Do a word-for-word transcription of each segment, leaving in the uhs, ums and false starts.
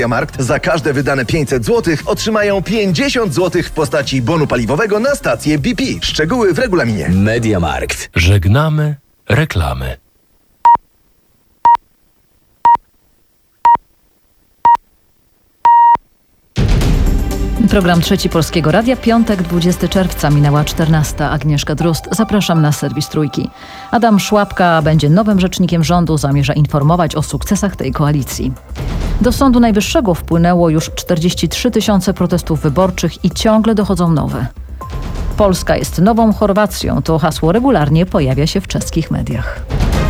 MediaMarkt za każde wydane pięćset złotych otrzymają pięćdziesiąt złotych w postaci bonu paliwowego na stację B P. Szczegóły w regulaminie. MediaMarkt. Żegnamy reklamy. Program Trzeci Polskiego Radia, piątek, dwudziestego czerwca, minęła czternasta. Agnieszka Drozd, zapraszam na serwis Trójki. Adam Szłapka będzie nowym rzecznikiem rządu, zamierza informować o sukcesach tej koalicji. Do Sądu Najwyższego wpłynęło już czterdzieści trzy tysiące protestów wyborczych i ciągle dochodzą nowe. Polska jest nową Chorwacją, to hasło regularnie pojawia się w czeskich mediach.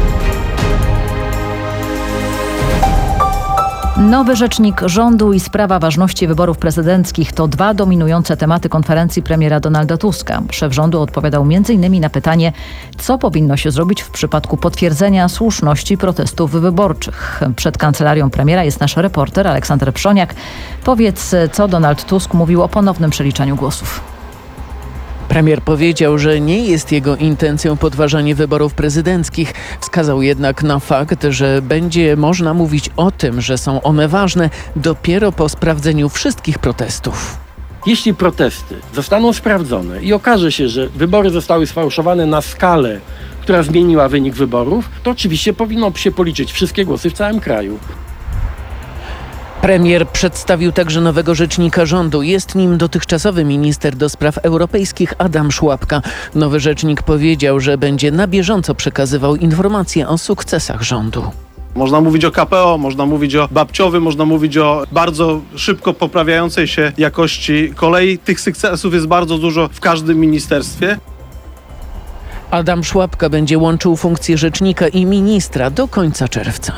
Nowy rzecznik rządu i sprawa ważności wyborów prezydenckich to dwa dominujące tematy konferencji premiera Donalda Tuska. Szef rządu odpowiadał między innymi na pytanie, co powinno się zrobić w przypadku potwierdzenia słuszności protestów wyborczych. Przed kancelarią premiera jest nasz reporter Aleksander Przoniak. Powiedz, co Donald Tusk mówił o ponownym przeliczaniu głosów. Premier powiedział, że nie jest jego intencją podważanie wyborów prezydenckich. Wskazał jednak na fakt, że będzie można mówić o tym, że są one ważne dopiero po sprawdzeniu wszystkich protestów. Jeśli protesty zostaną sprawdzone i okaże się, że wybory zostały sfałszowane na skalę, która zmieniła wynik wyborów, to oczywiście powinno się policzyć wszystkie głosy w całym kraju. Premier przedstawił także nowego rzecznika rządu. Jest nim dotychczasowy minister do spraw europejskich Adam Szłapka. Nowy rzecznik powiedział, że będzie na bieżąco przekazywał informacje o sukcesach rządu. Można mówić o K P O, można mówić o babciowym, można mówić o bardzo szybko poprawiającej się jakości kolei. Tych sukcesów jest bardzo dużo w każdym ministerstwie. Adam Szłapka będzie łączył funkcje rzecznika i ministra do końca czerwca.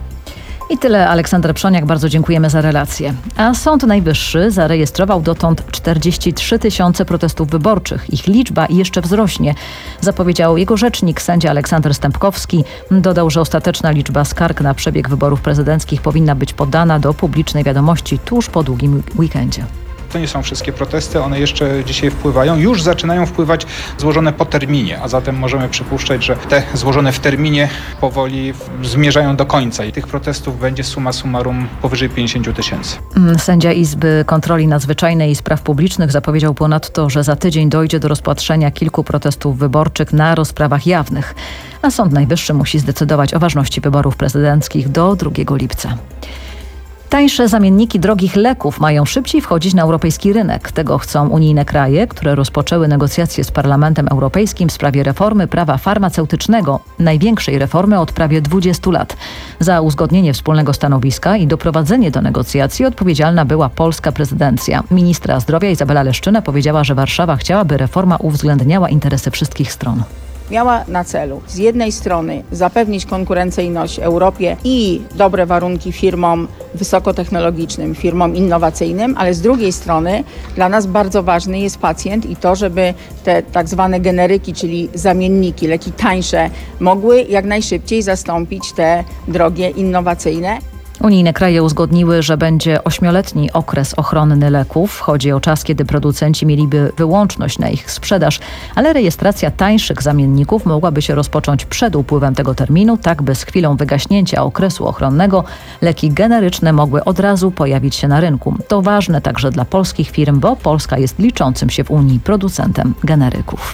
I tyle, Aleksander Przoniak, bardzo dziękujemy za relację. A Sąd Najwyższy zarejestrował dotąd czterdzieści trzy tysiące protestów wyborczych. Ich liczba jeszcze wzrośnie, zapowiedział jego rzecznik, sędzia Aleksander Stępkowski. Dodał, że ostateczna liczba skarg na przebieg wyborów prezydenckich powinna być podana do publicznej wiadomości tuż po długim weekendzie. To nie są wszystkie protesty, one jeszcze dzisiaj wpływają. Już zaczynają wpływać złożone po terminie, a zatem możemy przypuszczać, że te złożone w terminie powoli zmierzają do końca i tych protestów będzie summa summarum powyżej pięćdziesiąt tysięcy. Sędzia Izby Kontroli Nadzwyczajnej i Spraw Publicznych zapowiedział ponadto, że za tydzień dojdzie do rozpatrzenia kilku protestów wyborczych na rozprawach jawnych, a Sąd Najwyższy musi zdecydować o ważności wyborów prezydenckich do drugiego lipca. Tańsze zamienniki drogich leków mają szybciej wchodzić na europejski rynek. Tego chcą unijne kraje, które rozpoczęły negocjacje z Parlamentem Europejskim w sprawie reformy prawa farmaceutycznego, największej reformy od prawie dwudziestu lat. Za uzgodnienie wspólnego stanowiska i doprowadzenie do negocjacji odpowiedzialna była polska prezydencja. Ministra zdrowia Izabela Leszczyna powiedziała, że Warszawa chciałaby reforma uwzględniała interesy wszystkich stron. Miała na celu z jednej strony zapewnić konkurencyjność Europie i dobre warunki firmom wysokotechnologicznym, firmom innowacyjnym, ale z drugiej strony dla nas bardzo ważny jest pacjent i to, żeby te tak zwane generyki, czyli zamienniki, leki tańsze, mogły jak najszybciej zastąpić te drogie innowacyjne. Unijne kraje uzgodniły, że będzie ośmioletni okres ochronny leków. Chodzi o czas, kiedy producenci mieliby wyłączność na ich sprzedaż, ale rejestracja tańszych zamienników mogłaby się rozpocząć przed upływem tego terminu, tak by z chwilą wygaśnięcia okresu ochronnego leki generyczne mogły od razu pojawić się na rynku. To ważne także dla polskich firm, bo Polska jest liczącym się w Unii producentem generyków.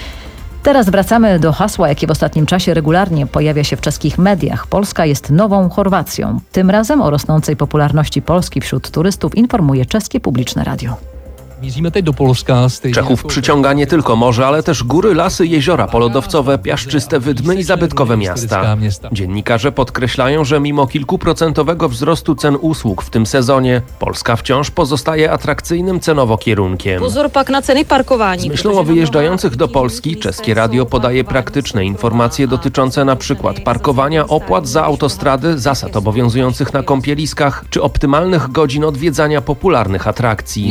Teraz wracamy do hasła, jakie w ostatnim czasie regularnie pojawia się w czeskich mediach. Polska jest nową Chorwacją. Tym razem o rosnącej popularności Polski wśród turystów informuje czeskie publiczne radio. Czechów przyciąga nie tylko morze, ale też góry, lasy, jeziora polodowcowe, piaszczyste wydmy i zabytkowe miasta. Dziennikarze podkreślają, że mimo kilkuprocentowego wzrostu cen usług w tym sezonie, Polska wciąż pozostaje atrakcyjnym cenowo kierunkiem. Z myślą o wyjeżdżających do Polski, czeskie radio podaje praktyczne informacje dotyczące na przykład parkowania, opłat za autostrady, zasad obowiązujących na kąpieliskach czy optymalnych godzin odwiedzania popularnych atrakcji.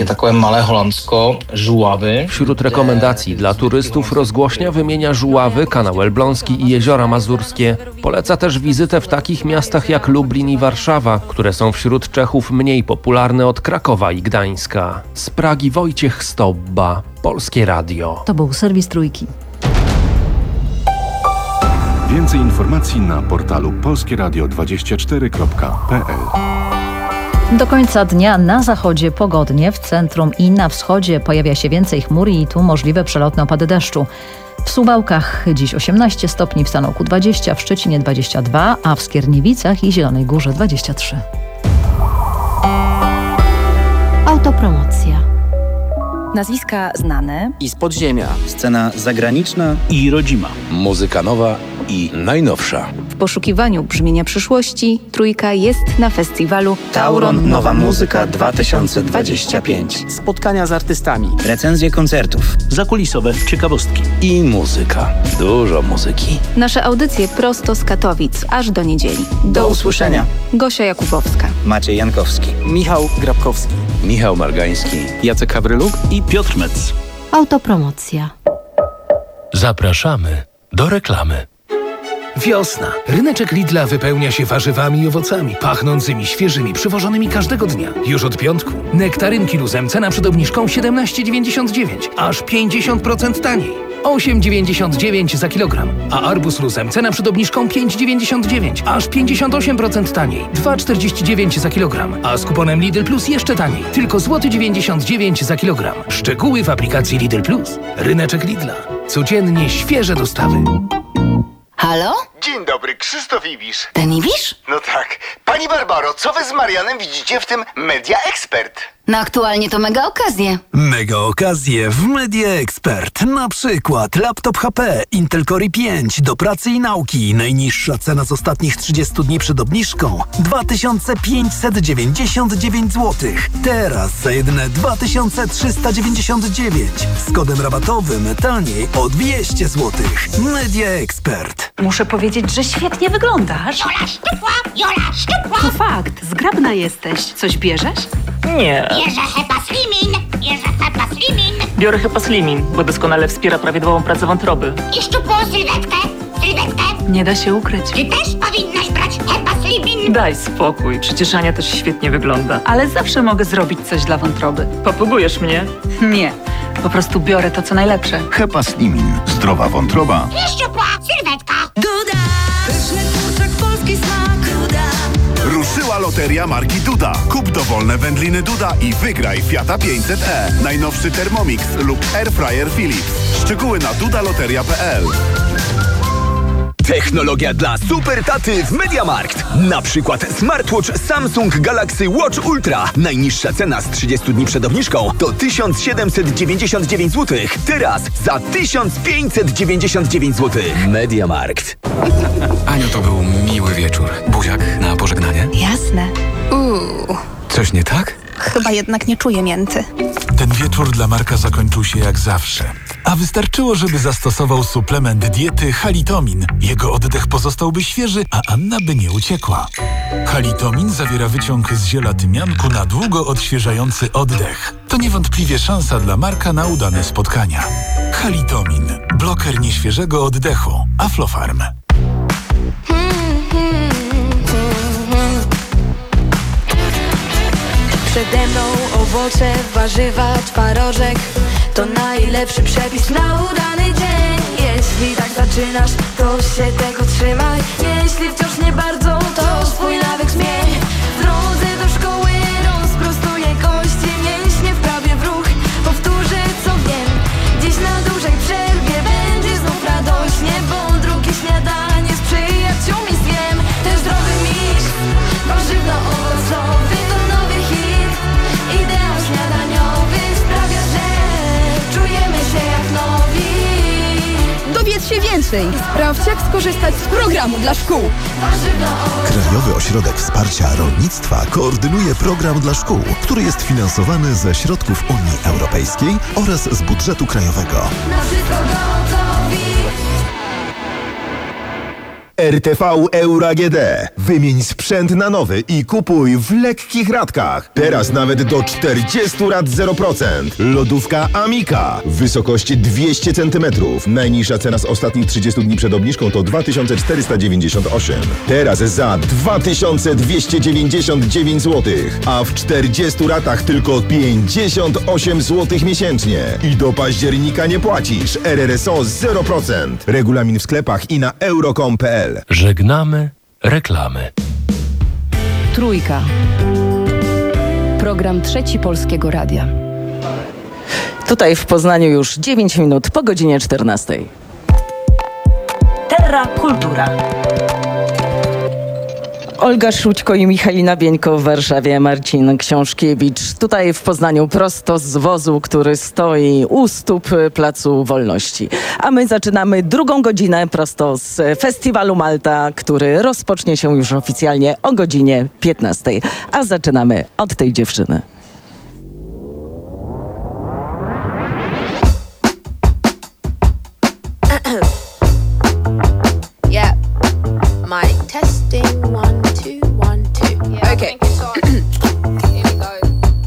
Wśród rekomendacji dla turystów rozgłośnia wymienia Żuławy, kanał Elbląski i jeziora mazurskie. Poleca też wizytę w takich miastach jak Lublin i Warszawa, które są wśród Czechów mniej popularne od Krakowa i Gdańska. Z Pragi Wojciech Stobba, Polskie Radio. To był serwis Trójki. Więcej informacji na portalu polskieradio dwadzieścia cztery kropka p l. Do końca dnia na zachodzie pogodnie, w centrum i na wschodzie pojawia się więcej chmur i tu możliwe przelotne opady deszczu. W Suwałkach dziś osiemnaście stopni, w Sanoku dwadzieścia, w Szczecinie dwadzieścia dwa, a w Skierniewicach i Zielonej Górze dwadzieścia trzy. Autopromocja. Nazwiska znane i z podziemia. Scena zagraniczna i rodzima. Muzyka nowa i najnowsza. W poszukiwaniu brzmienia przyszłości Trójka jest na festiwalu Tauron Nowa Muzyka dwa tysiące dwadzieścia pięć. Spotkania z artystami. Recenzje koncertów. Zakulisowe ciekawostki. I muzyka. Dużo muzyki. Nasze audycje prosto z Katowic, aż do niedzieli. Do usłyszenia. Gosia Jakubowska. Maciej Jankowski. Michał Grabkowski. Michał Margański. Jacek Hawryluk i Piotr Metz. Autopromocja. Zapraszamy do reklamy. Wiosna. Ryneczek Lidla wypełnia się warzywami i owocami, pachnącymi, świeżymi, przywożonymi każdego dnia. Już od piątku. Nektarynki luzem, cena przed obniżką siedemnaście dziewięćdziesiąt dziewięć, aż pięćdziesiąt procent taniej. osiem dziewięćdziesiąt dziewięć za kilogram, a arbuz luzem, cena przed obniżką pięć dziewięćdziesiąt dziewięć, aż pięćdziesiąt osiem procent taniej. dwa czterdzieści dziewięć za kilogram, a z kuponem Lidl Plus jeszcze taniej. Tylko złoty dziewięćdziesiąt dziewięć za kilogram. Szczegóły w aplikacji Lidl Plus. Ryneczek Lidla. Codziennie świeże dostawy. Halo? Dzień dobry, Krzysztof Ibisz. Ten Ibisz? No tak. Pani Barbaro, co wy z Marianem widzicie w tym Media Expert? No aktualnie to mega okazje. Mega okazje w Media Expert. Na przykład laptop H P Intel Core i pięć do pracy i nauki. Najniższa cena z ostatnich trzydziestu dni przed obniżką dwa tysiące pięćset dziewięćdziesiąt dziewięć złotych. Teraz za jedyne dwa tysiące trzysta dziewięćdziesiąt dziewięć. Z kodem rabatowym taniej o dwieście złotych. Media Expert. Muszę powiedzieć, że świetnie wyglądasz. Jola szczupła, Jola szczupła. To fakt, zgrabna jesteś. Coś bierzesz? Nie. Bierze Hepa Slimin, bierze Hepa Slimin. Biorę Hepa Slimin, bo doskonale wspiera prawidłową pracę wątroby. I szczupłą sylwetkę, sylwetkę. Nie da się ukryć. Ty też powinnaś brać Hepa Slimin. Daj spokój, przecież Ania też świetnie wygląda. Ale zawsze mogę zrobić coś dla wątroby. Popługujesz mnie? Nie, po prostu biorę to, co najlepsze. Hepa Slimin. Zdrowa wątroba. I szczupła sylwetka. Duda! Pyszny kurczak, polski smak. Duda! Ruszyła loteria marki Duda. Kup dowolne wędliny Duda i wygraj Fiata pięćset e. Najnowszy Thermomix lub Airfryer Philips. Szczegóły na dudaloteria kropka p l. Technologia dla super taty w MediaMarkt. Na przykład smartwatch Samsung Galaxy Watch Ultra. Najniższa cena z trzydziestu dni przed obniżką to tysiąc siedemset dziewięćdziesiąt dziewięć złotych. Teraz za tysiąc pięćset dziewięćdziesiąt dziewięć złotych. MediaMarkt. Aniu, to był miły wieczór. Buziak na pożegnanie? Jasne. Uuu. Coś nie tak? Chyba jednak nie czuję mięty. Ten wieczór dla Marka zakończył się jak zawsze. A wystarczyło, żeby zastosował suplement diety Halitomin. Jego oddech pozostałby świeży, a Anna by nie uciekła. Halitomin zawiera wyciąg z ziela tymianku na długo odświeżający oddech. To niewątpliwie szansa dla Marka na udane spotkania. Halitomin. Bloker nieświeżego oddechu. Aflofarm. Przede mną owoce, warzywa, twarożek. To najlepszy przepis na udany dzień. Jeśli tak zaczynasz, to się tego trzymaj. Jeśli wciąż nie bardzo, to swój nawyk zmień. W drodze do szkoły rozprostuję kości, mięśnie wprawię w ruch. Powtórzę co wiem. Dziś na dużej przerwie będzie znów radośnie, bo drugie śniadanie z przyjaciółmi zjem. Ten zdrowy miś, warzywno-owocowy to nowy hit. Ideał śniadaniowy sprawia, że czujemy się jak nowi. Dowiedz się więcej. Sprawdź, jak skorzystać z programu dla szkół. Krajowy Ośrodek Wsparcia Rolnictwa koordynuje program dla szkół, który jest finansowany ze środków Unii Europejskiej oraz z budżetu krajowego. Na wszystko gotowi. R T V Euro A G D. Wymień sprzęt na nowy i kupuj w lekkich ratkach. Teraz nawet do czterdziestu rat zero procent. Lodówka Amika w wysokości dwieście centymetrów. Najniższa cena z ostatnich trzydziestu dni przed obniżką to dwa tysiące czterysta dziewięćdziesiąt osiem. Teraz za dwa tysiące dwieście dziewięćdziesiąt dziewięć złotych, a w czterdziestu ratach tylko pięćdziesiąt osiem złotych miesięcznie. I do października nie płacisz. R R S O zero procent. Regulamin w sklepach i na euro kropka com kropka p l. Żegnamy reklamy. Trójka. Program Trzeci Polskiego Radia. Tutaj w Poznaniu już dziewięć minut po godzinie czternastej. Terra Kultura. Olga Szrućko i Michalina Bieńko w Warszawie, Marcin Książkiewicz tutaj w Poznaniu prosto z wozu, który stoi u stóp Placu Wolności. A my zaczynamy drugą godzinę prosto z Festiwalu Malta, który rozpocznie się już oficjalnie o godzinie piętnastej. A zaczynamy od tej dziewczyny. Yeah, mic testing one, two, one, two. Yeah, okay. Here we go.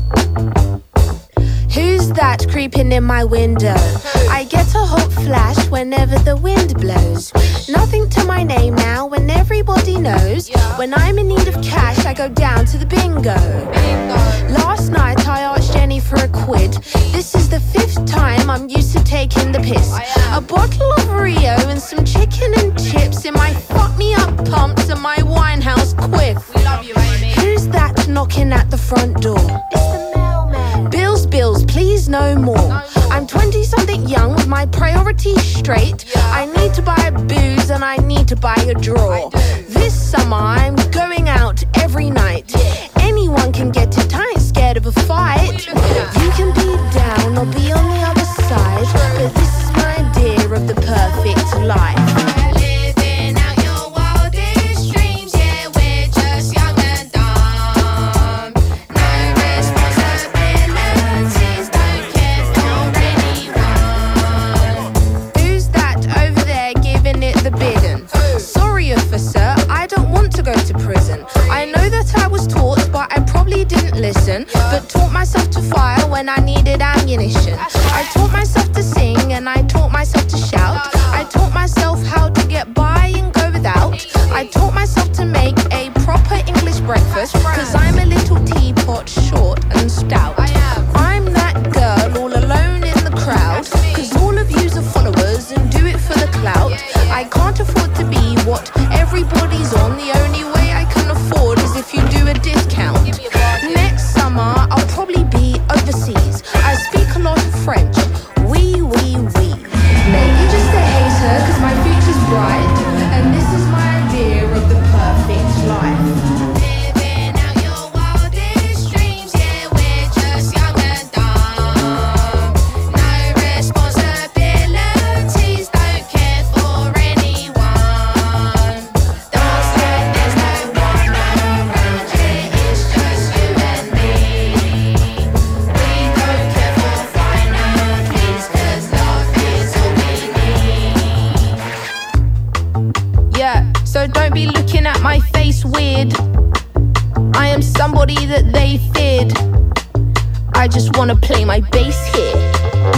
Who's that creeping in my window? I get a hot flash whenever the wind blows. Nothing to my name now when everybody knows. When I'm in need of cash, I go down to the bingo. Last night I asked Jenny for a quid. This is the fifth time I'm used to taking the piss. A bottle of Rio and some chicken and chips in my fuck me up pumps and my Winehouse quiff. We love you, Amy. Who's that knocking at the front door? It's the mailman. Bills, bills, please no more. I'm twenty something young with my priorities straight. I need to buy booze and I need to buy a draw. This summer I'm going out every night. Anyone can get it, I ain't scared of a fight. You can be down or be on the other side, but this is my idea of the perfect life. Living out your wildest dreams, yeah, we're just young and dumb. No responsibilities, don't care for anyone. Who's that over there giving it the bidding? Sorry, officer, I don't want to go to prison. I know that I was taught, but I probably didn't listen. But taught myself to fire when I needed ammunition. I taught myself to sing and I taught myself to shout. I taught myself how to get by and go without. I taught myself to make a proper English breakfast, cause I'm a little teapot, short and stout. I'm that girl all alone in the crowd, cause all of yous are followers and do it for the clout. I can't afford to be what everybody's on. The only way I can afford is if you do a discount. Next summer I'll probably be overseas. I speak a lot of French. Oui, oui, oui. Mate, you're just a hater cause my future's bright. And this is my idea of the perfect life. Living out your wildest dreams, yeah, we're just young and dumb. No responsibilities, don't care for anyone. Don't scared, there's no one around here, it's just you and me. We don't care for finances, cause love is all we need. Yeah, so don't be looking at my face weird. I am somebody that they feared. I just wanna play my bass here.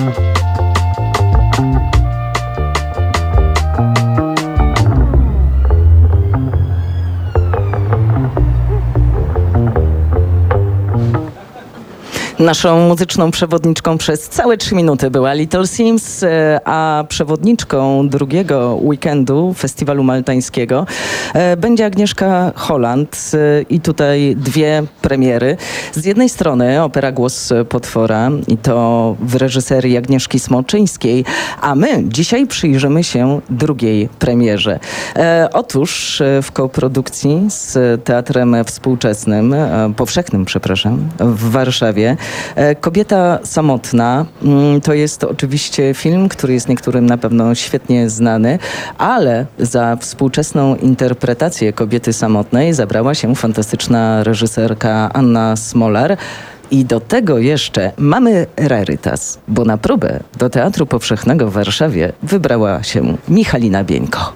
Naszą muzyczną przewodniczką przez całe trzy minuty była Little Sims, a przewodniczką drugiego weekendu Festiwalu Maltańskiego będzie Agnieszka Holland i tutaj dwie premiery. Z jednej strony opera Głos Potwora i to w reżyserii Agnieszki Smoczyńskiej, a my dzisiaj przyjrzymy się drugiej premierze. Otóż w koprodukcji z Teatrem Współczesnym, Powszechnym, przepraszam, w Warszawie Kobieta samotna to jest oczywiście film, który jest niektórym na pewno świetnie znany, ale za współczesną interpretację Kobiety samotnej zabrała się fantastyczna reżyserka Anna Smolar. I do tego jeszcze mamy rarytas, bo na próbę do Teatru Powszechnego w Warszawie wybrała się Michalina Bieńko.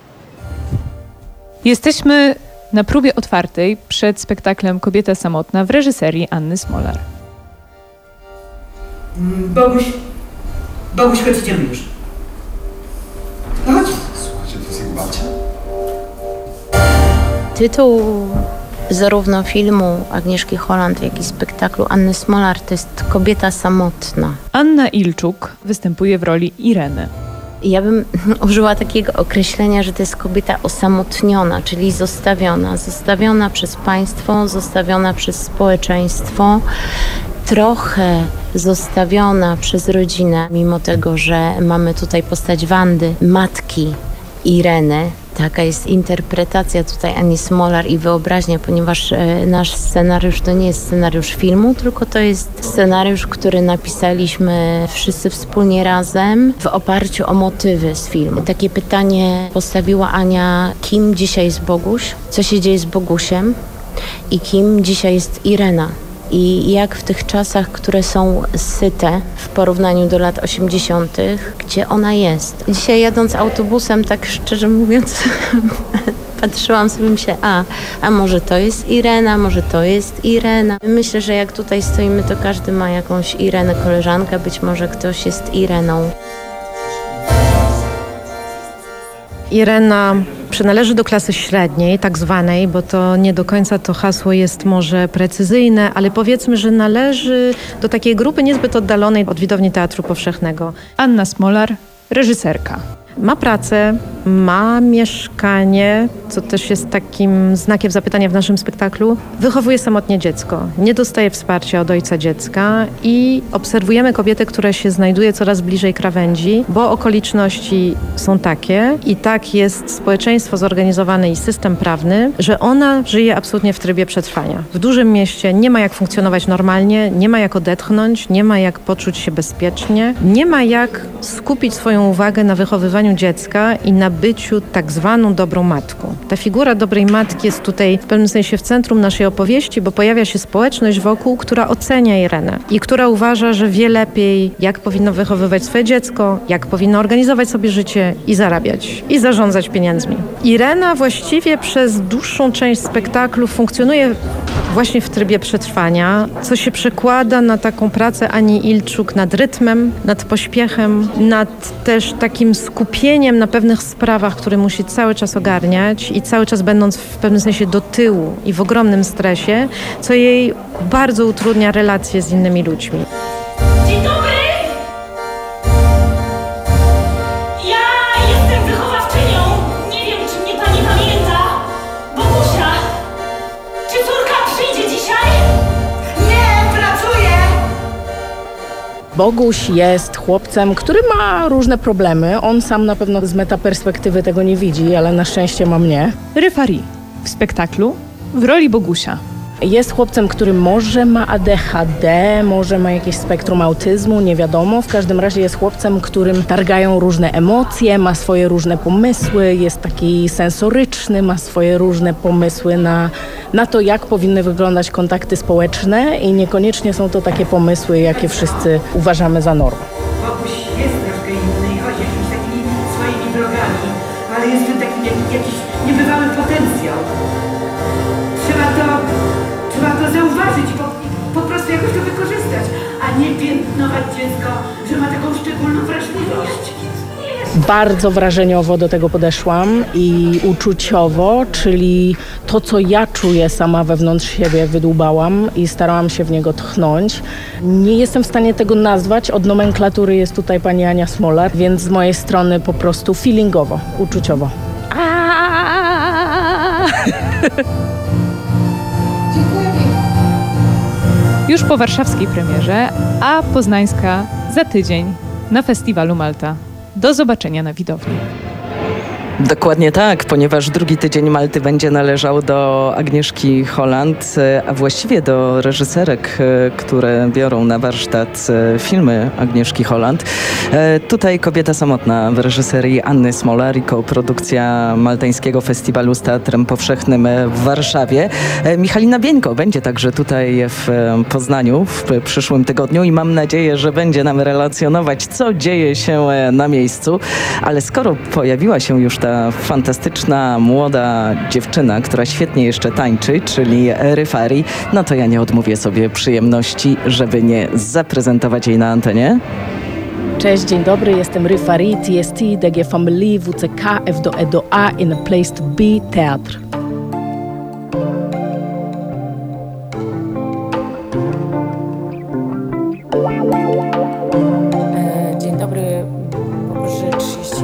Jesteśmy na próbie otwartej przed spektaklem Kobieta samotna w reżyserii Anny Smolar. Boguś, Boguś, chodź, idziemy już. Chodź. Słuchajcie, to jest jak babcia. Tytuł zarówno filmu Agnieszki Holland, jak i spektaklu Anny Smolar to jest Kobieta samotna. Anna Ilczuk występuje w roli Ireny. Ja bym użyła takiego określenia, że to jest kobieta osamotniona, czyli zostawiona. Zostawiona przez państwo, zostawiona przez społeczeństwo, trochę zostawiona przez rodzinę, mimo tego, że mamy tutaj postać Wandy, matki Ireny. Taka jest interpretacja tutaj Ani Smolar i wyobraźnia, ponieważ e, nasz scenariusz to nie jest scenariusz filmu, tylko to jest scenariusz, który napisaliśmy wszyscy wspólnie razem w oparciu o motywy z filmu. Takie pytanie postawiła Ania, kim dzisiaj jest Boguś, co się dzieje z Bogusiem i kim dzisiaj jest Irena. I jak w tych czasach, które są syte w porównaniu do lat osiemdziesiątych, gdzie ona jest. Dzisiaj jadąc autobusem, tak szczerze mówiąc, patrzyłam sobie i myślę, a, a może to jest Irena, może to jest Irena. Myślę, że jak tutaj stoimy, to każdy ma jakąś Irenę koleżankę, być może ktoś jest Ireną. Irena przynależy do klasy średniej, tak zwanej, bo to nie do końca to hasło jest może precyzyjne, ale powiedzmy, że należy do takiej grupy niezbyt oddalonej od widowni Teatru Powszechnego. Anna Smolar, reżyserka. Ma pracę, ma mieszkanie, co też jest takim znakiem zapytania w naszym spektaklu. Wychowuje samotnie dziecko, nie dostaje wsparcia od ojca dziecka i obserwujemy kobietę, która się znajduje coraz bliżej krawędzi, bo okoliczności są takie i tak jest społeczeństwo zorganizowane i system prawny, że ona żyje absolutnie w trybie przetrwania. W dużym mieście nie ma jak funkcjonować normalnie, nie ma jak odetchnąć, nie ma jak poczuć się bezpiecznie, nie ma jak skupić swoją uwagę na wychowywaniu dziecka i na byciu tak zwaną dobrą matką. Ta figura dobrej matki jest tutaj w pewnym sensie w centrum naszej opowieści, bo pojawia się społeczność wokół, która ocenia Irenę i która uważa, że wie lepiej, jak powinno wychowywać swoje dziecko, jak powinno organizować sobie życie i zarabiać, i zarządzać pieniędzmi. Irena właściwie przez dłuższą część spektaklu funkcjonuje właśnie w trybie przetrwania, co się przekłada na taką pracę Ani Ilczuk nad rytmem, nad pośpiechem, nad też takim skupieniem na pewnych sprawach, które musi cały czas ogarniać i cały czas będąc w pewnym sensie do tyłu i w ogromnym stresie, co jej bardzo utrudnia relacje z innymi ludźmi. Dzień dobry! Ja jestem wychowawczynią. Nie wiem, czy mnie pani pamięta. Bogusia, czy córka przyjdzie dzisiaj? Nie, pracuje! Boguś jest chłopcem, który ma różne problemy. On sam na pewno z metaperspektywy tego nie widzi, ale na szczęście ma mnie. Ryfari w spektaklu w roli Bogusia. Jest chłopcem, który może ma A D H D, może ma jakieś spektrum autyzmu, nie wiadomo. W każdym razie jest chłopcem, którym targają różne emocje, ma swoje różne pomysły, jest taki sensoryczny, ma swoje różne pomysły na, na to, jak powinny wyglądać kontakty społeczne i niekoniecznie są to takie pomysły, jakie wszyscy uważamy za normę. Boguś jest troszkę inny i chodzi jakimiś takimi swoimi drogami, ale jest w tym taki jak, jakiś niebywały potencjał. Trzeba to, trzeba to zauważyć i po, i po prostu jakoś to wykorzystać, a nie piętnować dziecko, że ma taką szczególną wrażliwość. Bardzo wrażeniowo do tego podeszłam i uczuciowo, czyli to, co ja czuję sama wewnątrz siebie, wydłubałam i starałam się w niego tchnąć. Nie jestem w stanie tego nazwać, od nomenklatury jest tutaj pani Ania Smolar, więc z mojej strony po prostu feelingowo, uczuciowo. Już po warszawskiej premierze, a poznańska za tydzień na Festiwalu Malta. Do zobaczenia na widowni. Dokładnie tak, ponieważ drugi tydzień Malty będzie należał do Agnieszki Holland, a właściwie do reżyserek, które biorą na warsztat filmy Agnieszki Holland. Tutaj Kobieta samotna w reżyserii Anny Smolar i koprodukcja Maltańskiego Festiwalu z Teatrem Powszechnym w Warszawie. Michalina Bieńko będzie także tutaj w Poznaniu w przyszłym tygodniu i mam nadzieję, że będzie nam relacjonować, co dzieje się na miejscu. Ale skoro pojawiła się już ta fantastyczna, młoda dziewczyna, która świetnie jeszcze tańczy, czyli Ryfari, no to ja nie odmówię sobie przyjemności, żeby nie zaprezentować jej na antenie. Cześć, dzień dobry, jestem Ryfari, T S T, D G Family, W C K, F do E do A, In a Place to Be, Teatr. Dzień dobry, powyżej trzydzieści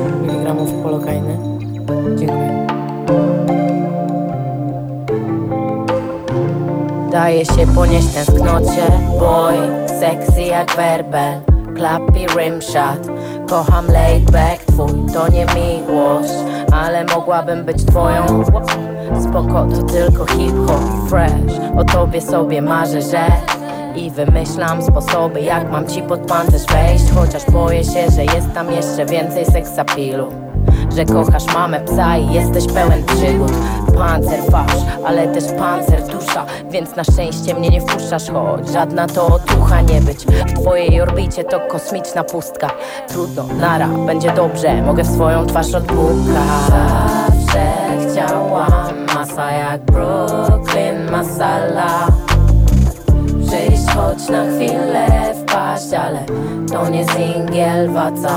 boję się ponieść tęsknocie. Boy, sexy jak werbel, clappy rimshot. Kocham laid back, twój to nie miłość, ale mogłabym być twoją. Spoko, to tylko hip-hop fresh. O tobie sobie marzę, że i wymyślam sposoby, jak mam ci pod pancerz wejść. Chociaż boję się, że jest tam jeszcze więcej seksapilu, że kochasz mamę psa i jesteś pełen przygód. Pancer fałsz, ale też pancer dusza, więc na szczęście mnie nie wpuszczasz, choć żadna to otucha nie być. W twojej orbicie to kosmiczna pustka. Trudno, nara, będzie dobrze, mogę w swoją twarz odpukać. Zawsze chciałam masa jak Brooklyn masala. Przyjść choć na chwilę wpaść, ale to nie singiel waca.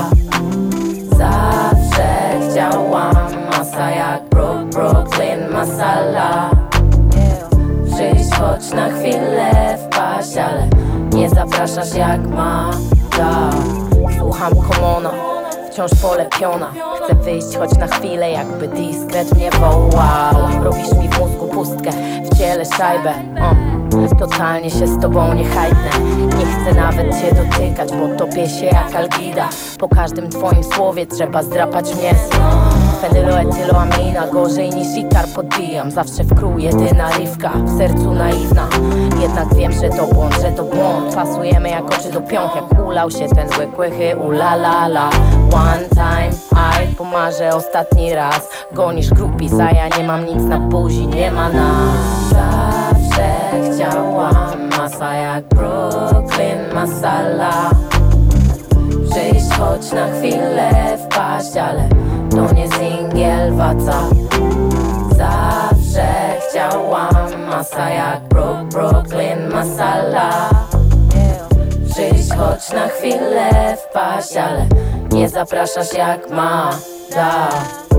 Zawsze chciałam masa jak Bro Brooklyn masala. Przyjść choć na chwilę wpaść, ale nie zapraszasz jak Magda. Słucham Komona, wciąż polepiona. Chcę wyjść choć na chwilę, jakby dyskret mnie wołał. Robisz mi w mózgu pustkę, wcielę szajbę. uh. Totalnie się z tobą nie hajtnę. Nie chcę nawet cię dotykać, bo topię się jak Algida. Po każdym twoim słowie trzeba zdrapać mięso. Fenyloetyloamina, gorzej niż ikar podbijam. Zawsze w krół jedyna rywka, w sercu naiwna. Jednak wiem, że to błąd, że to błąd. Pasujemy jak oczy do piąch, jak ulał się ten zły kłychy, ula la la. One time, I pomarzę ostatni raz. Gonisz grupis, a ja nie mam nic na buzi, nie ma nas. Zawsze chciałam masa jak Brooklyn masala. Przyjść choć na chwilę wpaść, ale to nie singiel waca. Zawsze chciałam masa jak Bro Brooklyn masala. Przyjść choć na chwilę wpaść, ale nie zapraszasz jak Magda.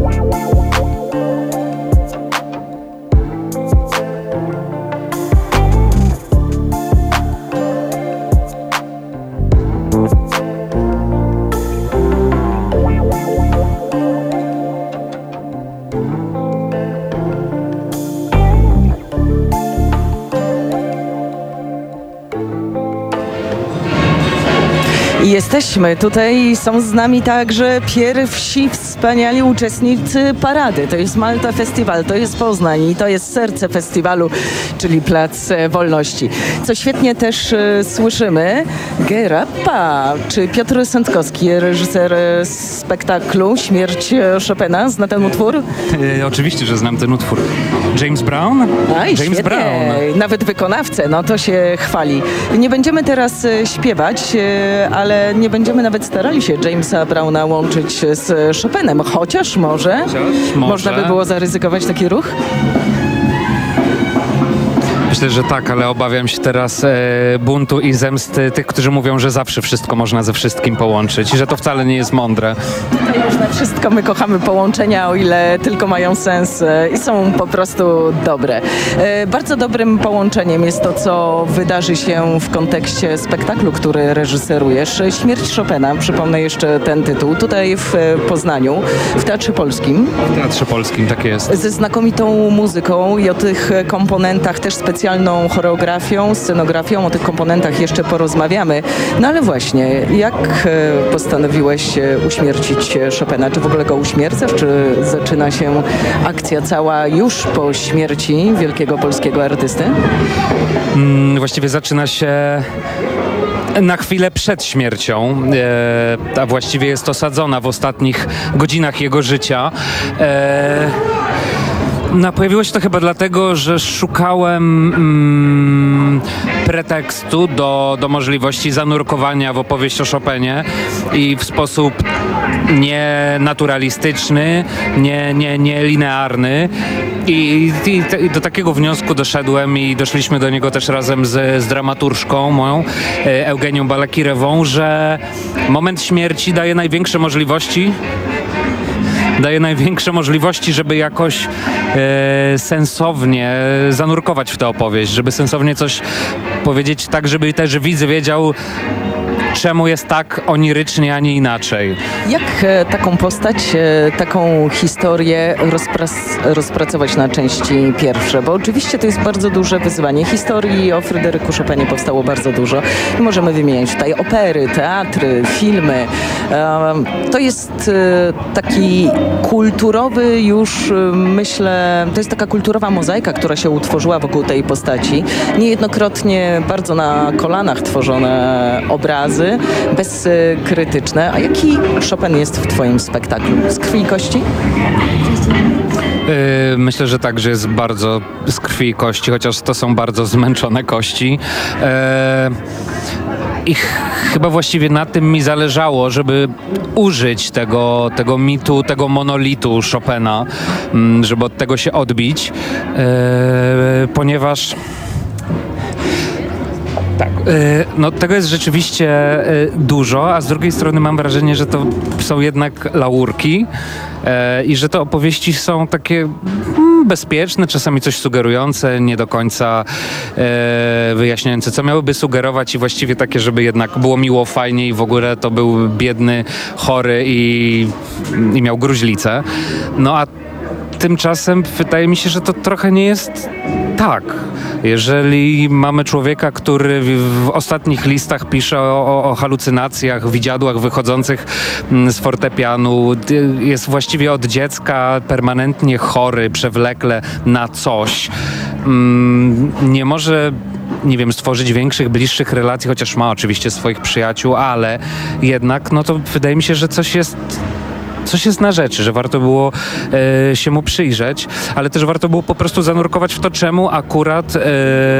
Jesteśmy tutaj, są z nami także pierwsi wspaniali uczestnicy parady. To jest Malta Festiwal, to jest Poznań i to jest serce festiwalu, czyli Plac Wolności. Co świetnie też e, słyszymy, Gerappa, czy Piotr Sędkowski, reżyser spektaklu Śmierć Chopina, zna ten utwór? E, oczywiście, że znam ten utwór. James Brown? A, James świetnie. Brown. Nawet wykonawcę, no to się chwali. Nie będziemy teraz e, śpiewać, e, ale nie będziemy nawet starali się Jamesa Browna łączyć z Chopinem, chociaż może, Chociaż może. można by było zaryzykować taki ruch? Myślę, że tak, ale obawiam się teraz e, buntu i zemsty tych, którzy mówią, że zawsze wszystko można ze wszystkim połączyć i że to wcale nie jest mądre. Tutaj można wszystko, my kochamy połączenia, o ile tylko mają sens e, i są po prostu dobre. E, bardzo dobrym połączeniem jest to, co wydarzy się w kontekście spektaklu, który reżyserujesz. Śmierć Chopina, przypomnę jeszcze ten tytuł, tutaj w Poznaniu, w Teatrze Polskim. W Teatrze Polskim, tak jest. Ze znakomitą muzyką i o tych komponentach też specjalną choreografią, scenografią, o tych komponentach jeszcze porozmawiamy. No ale właśnie, jak postanowiłeś uśmiercić Chopina? Czy w ogóle go uśmiercasz? Czy zaczyna się akcja cała już po śmierci wielkiego polskiego artysty? Hmm, właściwie zaczyna się na chwilę przed śmiercią, e, a właściwie jest osadzona w ostatnich godzinach jego życia. E, No, pojawiło się to chyba dlatego, że szukałem mm, pretekstu do, do możliwości zanurkowania w opowieść o Chopinie i w sposób nienaturalistyczny, nie, nie, nie linearny. I, i, I do takiego wniosku doszedłem i doszliśmy do niego też razem z, z dramaturżką moją, Eugenią Balakirewą, że moment śmierci daje największe możliwości daje największe możliwości, żeby jakoś e, sensownie zanurkować w tę opowieść, żeby sensownie coś powiedzieć tak, żeby też widz wiedział, czemu jest tak onirycznie, a nie inaczej. Jak e, taką postać, e, taką historię rozpras- rozpracować na części pierwsze? Bo oczywiście to jest bardzo duże wyzwanie. Historii o Fryderyku Chopinie powstało bardzo dużo. I możemy wymieniać tutaj opery, teatry, filmy. E, to jest e, taki kulturowy już, e, myślę, to jest taka kulturowa mozaika, która się utworzyła wokół tej postaci. Niejednokrotnie bardzo na kolanach tworzone obrazy, bezkrytyczne. A jaki Chopin jest w twoim spektaklu? Z krwi i kości? Yy, myślę, że tak, że jest bardzo z krwi i kości, chociaż to są bardzo zmęczone kości. Yy, I ch- chyba właściwie na tym mi zależało, żeby użyć tego, tego mitu, tego monolitu Chopina, mm, żeby od tego się odbić, yy, ponieważ tak, no tego jest rzeczywiście dużo, a z drugiej strony mam wrażenie, że to są jednak laurki i że te opowieści są takie bezpieczne, czasami coś sugerujące, nie do końca wyjaśniające, co miałyby sugerować i właściwie takie, żeby jednak było miło, fajnie i w ogóle to był biedny, chory i, i miał gruźlicę. No a tymczasem wydaje mi się, że to trochę nie jest tak. Jeżeli mamy człowieka, który w, w ostatnich listach pisze o, o, o halucynacjach, widziadłach wychodzących z fortepianu, jest właściwie od dziecka permanentnie chory, przewlekle na coś, nie może, nie wiem, stworzyć większych, bliższych relacji, chociaż ma oczywiście swoich przyjaciół, ale jednak, no to wydaje mi się, że coś jest Coś jest na rzeczy, że warto było e, się mu przyjrzeć, ale też warto było po prostu zanurkować w to, czemu akurat e,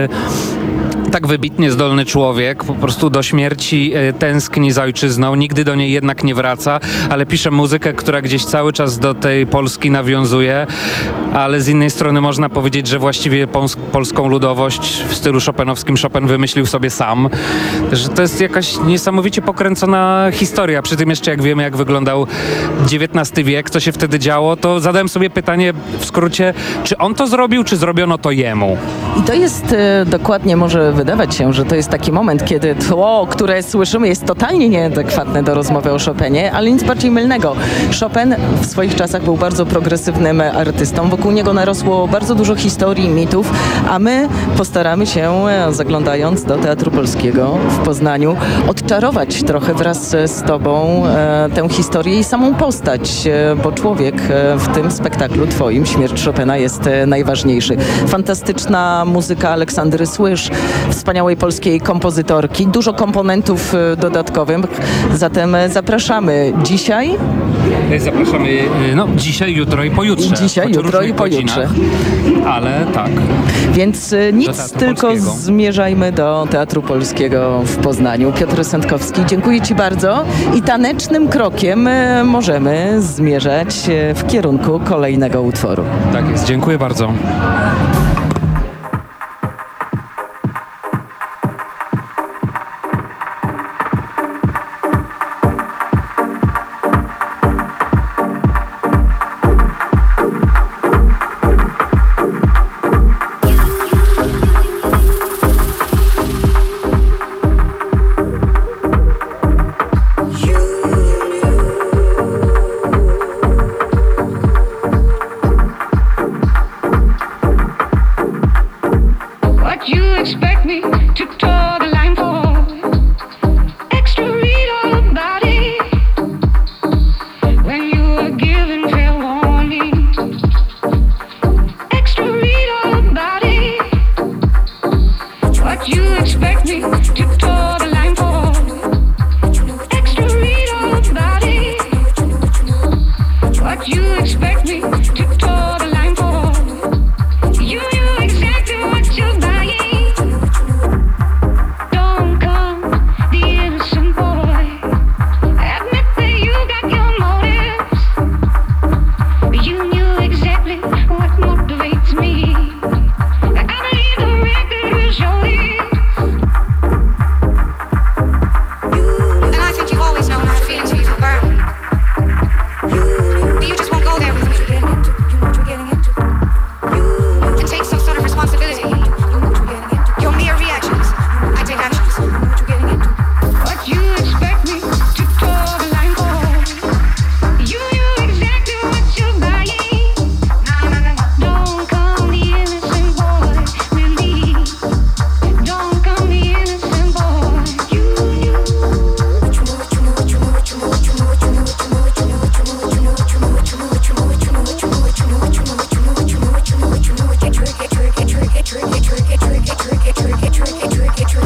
tak wybitnie zdolny człowiek po prostu do śmierci e, tęskni za ojczyzną, nigdy do niej jednak nie wraca, ale pisze muzykę, która gdzieś cały czas do tej Polski nawiązuje, ale z innej strony można powiedzieć, że właściwie pons- polską ludowość w stylu chopinowskim Chopin wymyślił sobie sam, że to jest jakaś niesamowicie pokręcona historia. Przy tym jeszcze jak wiemy, jak wyglądał dziewiętnasty wiek, co się wtedy działo, to zadałem sobie pytanie w skrócie, czy on to zrobił, czy zrobiono to jemu? I to jest e, dokładnie, może wydawać się, że to jest taki moment, kiedy tło, które słyszymy, jest totalnie nieadekwatne do rozmowy o Chopinie, ale nic bardziej mylnego. Chopin w swoich czasach był bardzo progresywnym artystą. Wokół niego narosło bardzo dużo historii, mitów, a my postaramy się, zaglądając do Teatru Polskiego w Poznaniu, odczarować trochę wraz z tobą e, tę historię i samą postać, e, bo człowiek e, w tym spektaklu twoim, Śmierć Chopina, jest e, najważniejszy. Fantastyczna muzyka Aleksandry Słysz, wspaniałej polskiej kompozytorki, dużo komponentów e, dodatkowych, zatem e, zapraszamy dzisiaj. Zapraszamy no, dzisiaj, jutro i pojutrze. Dzisiaj, jutro i pojutrze. Ale tak. Więc e, nic, tylko Polskiego. Zmierzajmy do Teatru Polskiego w Poznaniu. Piotr Sędkowski, dziękuję ci bardzo i tanecznym krokiem e, możemy zmierzać e, w kierunku kolejnego utworu. Tak jest, dziękuję bardzo.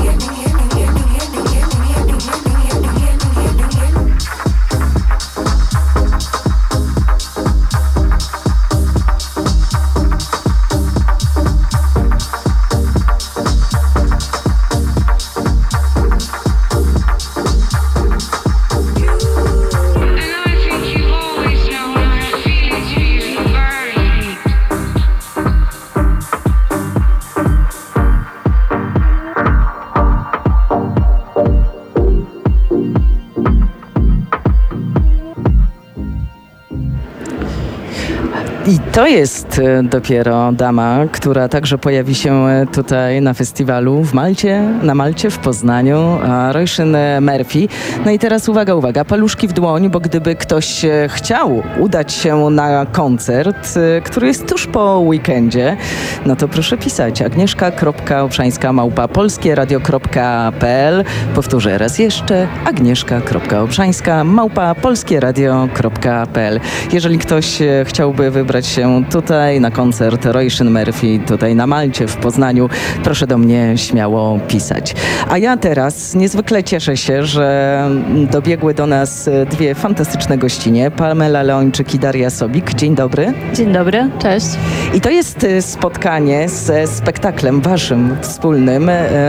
I to jest e, dopiero dama, która także pojawi się e, tutaj na festiwalu w Malcie, na Malcie, w Poznaniu, a Rójszyn Murphy. No i teraz uwaga, uwaga, paluszki w dłoń, bo gdyby ktoś e, chciał udać się na koncert, e, który jest tuż po weekendzie, no to proszę pisać agnieszka kropka obszańska małpa polskieradio kropka p l. Powtórzę raz jeszcze, agnieszka kropka obszańska małpa polskieradio kropka p l. Jeżeli ktoś e, chciałby wybrać się tutaj na koncert Rójszyn Murphy, tutaj na Malcie, w Poznaniu, proszę do mnie śmiało pisać. A ja teraz niezwykle cieszę się, że dobiegły do nas dwie fantastyczne gościnie, Pamela Leończyk i Daria Sobik. Dzień dobry. Dzień dobry, cześć. I to jest spotkanie ze spektaklem waszym wspólnym.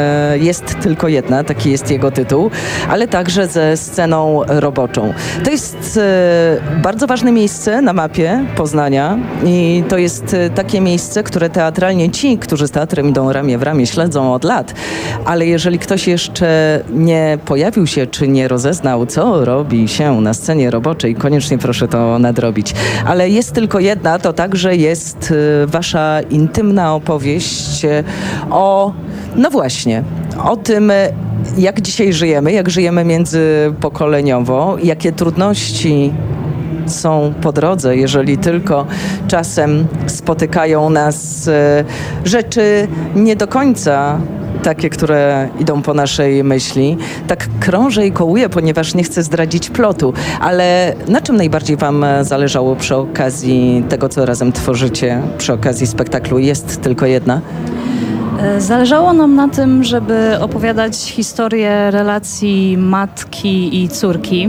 Jest tylko jedna, taki jest jego tytuł, ale także ze sceną roboczą. To jest bardzo ważne miejsce na mapie Poznania i to jest takie miejsce, które teatralnie ci, którzy z teatrem idą ramię w ramię, śledzą od lat. Ale jeżeli ktoś jeszcze nie pojawił się, czy nie rozeznał, co robi się na scenie roboczej, koniecznie proszę to nadrobić. Ale jest tylko jedna, to także jest wasza intymna opowieść o, no właśnie, o tym, jak dzisiaj żyjemy, jak żyjemy międzypokoleniowo, jakie trudności są po drodze, jeżeli tylko czasem spotykają nas e, rzeczy nie do końca takie, które idą po naszej myśli. Tak krążę i kołuję, ponieważ nie chcę zdradzić plotu, ale na czym najbardziej wam zależało przy okazji tego, co razem tworzycie, przy okazji spektaklu Jest tylko jedna? Zależało nam na tym, żeby opowiadać historię relacji matki i córki.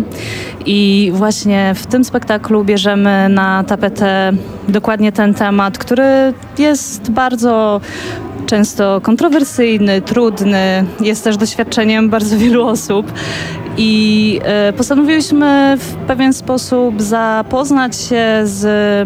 I właśnie w tym spektaklu bierzemy na tapetę dokładnie ten temat, który jest bardzo często kontrowersyjny, trudny, jest też doświadczeniem bardzo wielu osób. I e, postanowiłyśmy w pewien sposób zapoznać się z,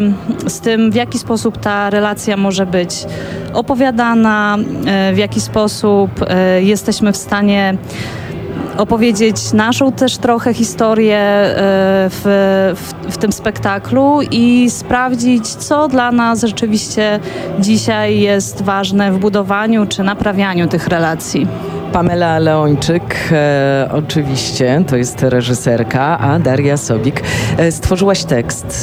z tym, w jaki sposób ta relacja może być opowiadana, e, w jaki sposób e, jesteśmy w stanie opowiedzieć naszą też trochę historię e, w, w, w tym spektaklu i sprawdzić, co dla nas rzeczywiście dzisiaj jest ważne w budowaniu czy naprawianiu tych relacji. Pamela Leończyk, e, oczywiście, to jest reżyserka, a Daria Sobik. E, stworzyłaś tekst.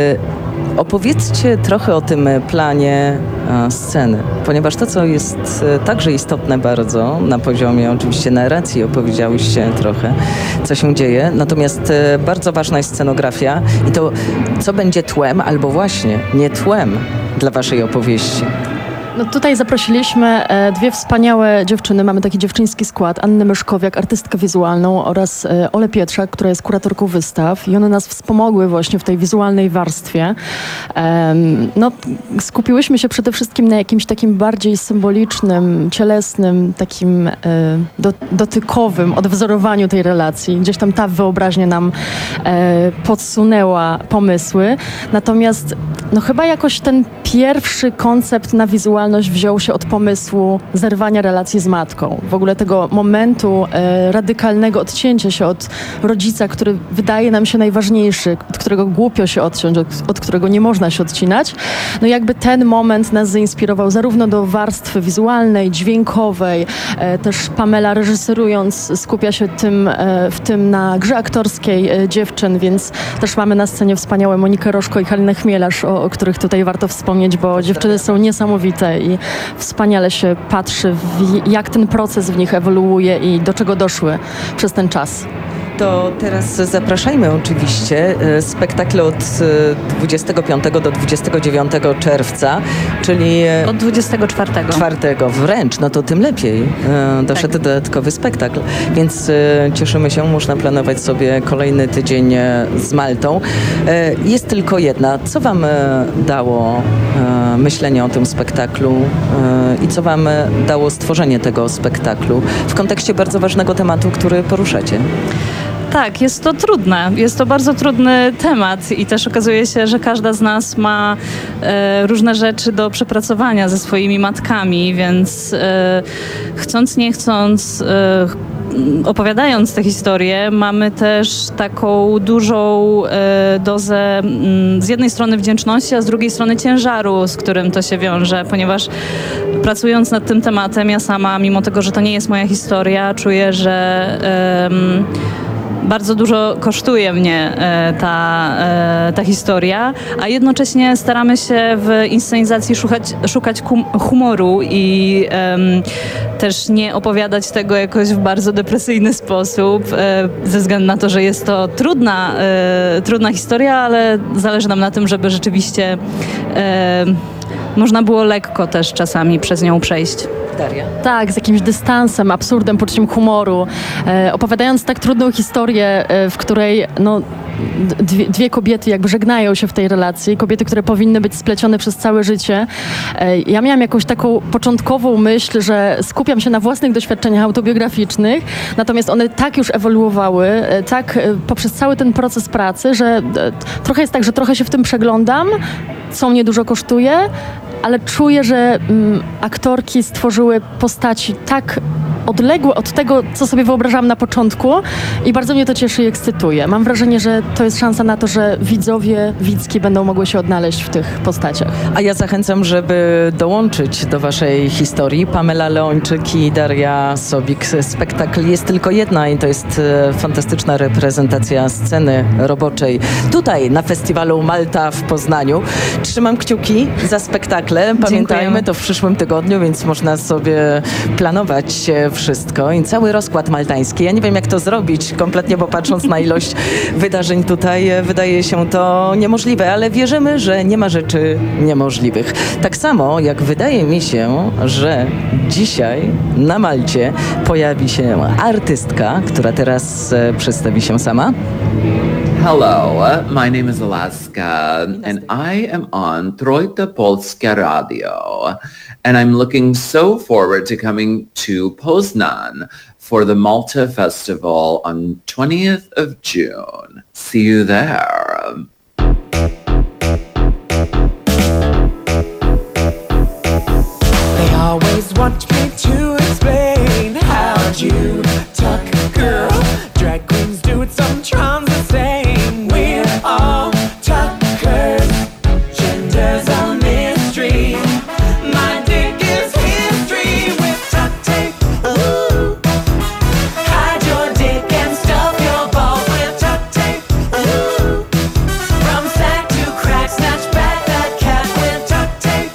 E, opowiedzcie trochę o tym planie e, sceny, ponieważ to, co jest e, także istotne bardzo na poziomie oczywiście narracji, opowiedziałyście trochę, co się dzieje, natomiast e, bardzo ważna jest scenografia i to, co będzie tłem albo właśnie nie tłem dla waszej opowieści. No tutaj zaprosiliśmy e, dwie wspaniałe dziewczyny. Mamy taki dziewczyński skład. Annę Myszkowiak, artystkę wizualną oraz e, Olę Pietrzak, która jest kuratorką wystaw. I one nas wspomogły właśnie w tej wizualnej warstwie. E, no, skupiłyśmy się przede wszystkim na jakimś takim bardziej symbolicznym, cielesnym, takim e, do, dotykowym odwzorowaniu tej relacji. Gdzieś tam ta wyobraźnia nam e, podsunęła pomysły. Natomiast no chyba jakoś ten pierwszy koncept na wizualność wziął się od pomysłu zerwania relacji z matką. W ogóle tego momentu e, radykalnego odcięcia się od rodzica, który wydaje nam się najważniejszy, od którego głupio się odciąć, od, od którego nie można się odcinać. No jakby ten moment nas zainspirował zarówno do warstwy wizualnej, dźwiękowej. E, też Pamela reżyserując skupia się tym, e, w tym na grze aktorskiej e, dziewczyn, więc też mamy na scenie wspaniałe Monikę Rożko i Halinę Chmielarz, o, o których tutaj warto wspomnieć, bo dziewczyny są niesamowite i wspaniale się patrzy, w, jak ten proces w nich ewoluuje i do czego doszły przez ten czas. To teraz zapraszajmy oczywiście. Spektakle od dwudziestego piątego do dwudziestego dziewiątego czerwca, czyli... Od dwudziestego czwartego. Czwartego, wręcz, no to tym lepiej. Doszedł tak. dodatkowy spektakl, więc cieszymy się, można planować sobie kolejny tydzień z Maltą. Jest tylko jedna. Co wam dało myślenie o tym spektaklu i co wam dało stworzenie tego spektaklu w kontekście bardzo ważnego tematu, który poruszacie? Tak, jest to trudne. Jest to bardzo trudny temat i też okazuje się, że każda z nas ma e, różne rzeczy do przepracowania ze swoimi matkami, więc e, chcąc, nie chcąc, e, opowiadając tę historię, mamy też taką dużą e, dozę m, z jednej strony wdzięczności, a z drugiej strony ciężaru, z którym to się wiąże, ponieważ pracując nad tym tematem, ja sama, mimo tego, że to nie jest moja historia, czuję, że e, bardzo dużo kosztuje mnie e, ta, e, ta historia, a jednocześnie staramy się w inscenizacji szukać, szukać kum, humoru i e, też nie opowiadać tego jakoś w bardzo depresyjny sposób, e, ze względu na to, że jest to trudna, e, trudna historia, ale zależy nam na tym, żeby rzeczywiście e, można było lekko też czasami przez nią przejść. Daria? Tak, z jakimś dystansem, absurdem, poczuciem humoru. E, opowiadając tak trudną historię, e, w której no, dwie, dwie kobiety jakby żegnają się w tej relacji, kobiety, które powinny być splecione przez całe życie. E, ja miałam jakąś taką początkową myśl, że skupiam się na własnych doświadczeniach autobiograficznych, natomiast one tak już ewoluowały, e, tak e, poprzez cały ten proces pracy, że e, trochę jest tak, że trochę się w tym przeglądam, co mnie dużo kosztuje, ale czuję, że mm, aktorki stworzyły postaci tak odległe od tego, co sobie wyobrażałam na początku i bardzo mnie to cieszy i ekscytuje. Mam wrażenie, że to jest szansa na to, że widzowie, widzki będą mogły się odnaleźć w tych postaciach. A ja zachęcam, żeby dołączyć do waszej historii. Pamela Leończyk i Daria Sobik. Spektakl jest tylko jedna i to jest fantastyczna reprezentacja sceny roboczej tutaj na festiwalu Malta w Poznaniu. Trzymam kciuki za spektakle. Pamiętajmy, Dziękujemy. to w przyszłym tygodniu, więc można sobie planować wszystko i cały rozkład maltański. Ja nie wiem, jak to zrobić kompletnie, bo patrząc na ilość wydarzeń tutaj, wydaje się to niemożliwe, ale wierzymy, że nie ma rzeczy niemożliwych. Tak samo jak wydaje mi się, że dzisiaj na Malcie pojawi się artystka, która teraz przedstawi się sama. Hello, my name is Alaska and I am on Trojka Polska Radio and I'm looking so forward to coming to Poznan for the Malta Festival on twentieth of June. See you there. They always want me to explain how'd you tuck, girl. Drag queens do it, some trans the same. We're all tuckers. Gender's a mystery. My dick is history with tuck tape. Ooh. Hide your dick and stuff your balls with tuck tape. Ooh. From sack to crack, snatch back that cat with tuck tape.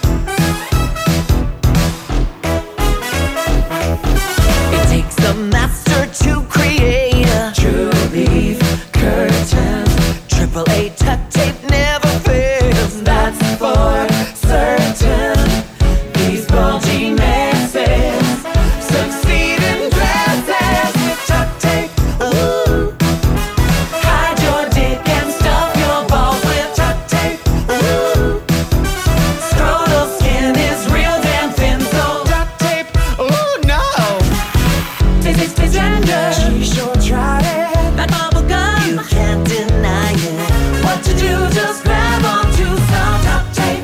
It takes a master to create a true leaf curtain. Triple A tuck tape never fails. That's for certain. These bulgy messes succeed in dresses with tuck tape. Ooh. Hide your dick and stuff your balls with tuck tape. Ooh. Scrotal skin is real damn thin, so tuck tape. Ooh, no. This is the gender. She sure tried it. That bubble gum. You can't deny it. What to do? Just grab onto some tuck tape.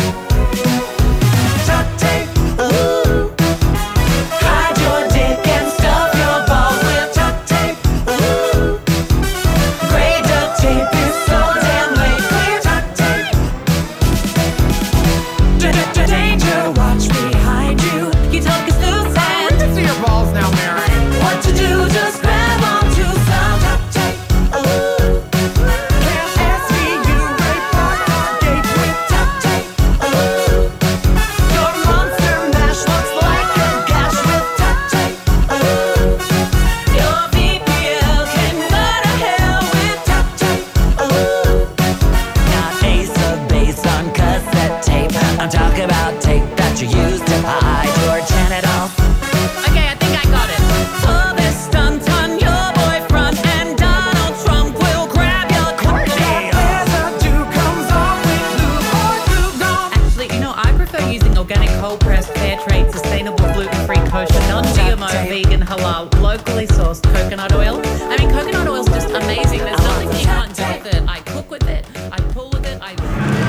Tuck tape. Ooh. Hide your dick and stuff your balls with tuck tape. Ooh. Gray duct tape is so damn late. Clear tuck tape. Danger, watch behind you. You tuck is loose and. We can see your balls now, Mary. What to do? Just grab onto some tuck tape. Ooh. Can't ask me, you locally sourced coconut oil. I mean, coconut oil is just amazing. There's nothing you can't do with it. I cook with it, I pull with it, I...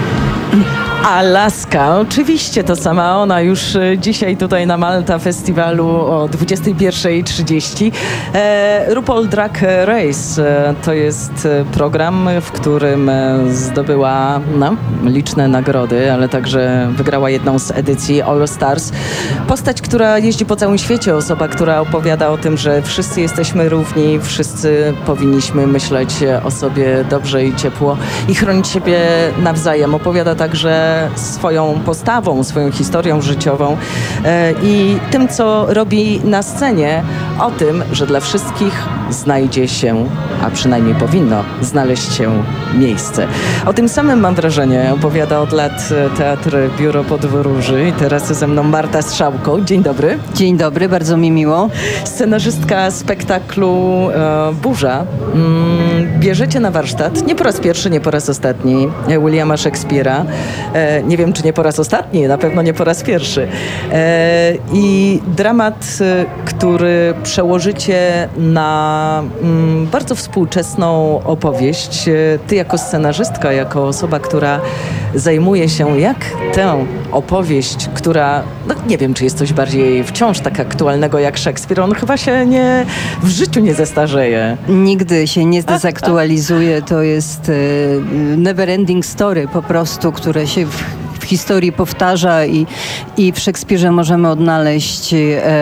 Alaska, oczywiście to sama ona już e, dzisiaj tutaj na Malta Festiwalu o dwudziestej pierwszej trzydzieści. E, RuPaul Drag Race e, to jest e, program, w którym e, zdobyła no, liczne nagrody, ale także wygrała jedną z edycji All Stars. Postać, która jeździ po całym świecie, osoba, która opowiada o tym, że wszyscy jesteśmy równi, wszyscy powinniśmy myśleć o sobie dobrze i ciepło i chronić siebie nawzajem. Opowiada także swoją postawą, swoją historią życiową e, i tym, co robi na scenie, o tym, że dla wszystkich znajdzie się, a przynajmniej powinno znaleźć się miejsce. O tym samym, mam wrażenie, opowiada od lat Teatr Biuro Podróży i teraz ze mną Marta Strzałko. Dzień dobry. Dzień dobry, bardzo mi miło. Scenarzystka spektaklu e, Burza. Mm, bierzecie na warsztat, nie po raz pierwszy, nie po raz ostatni, Williama Shakespeare'a. E, nie wiem, czy nie po raz ostatni, na pewno nie po raz pierwszy. E, I dramat, e, który przełożycie na mm, bardzo współczesną opowieść. E, ty jako scenarzystka, jako osoba, która zajmuje się jak tę opowieść, która, no nie wiem, czy jest coś bardziej wciąż tak aktualnego jak Szekspir. On chyba się nie, w życiu nie zestarzeje. Nigdy się nie zdezaktualizuje. To jest e, never ending story po prostu, które się w w historii powtarza i, i w Szekspirze możemy odnaleźć e,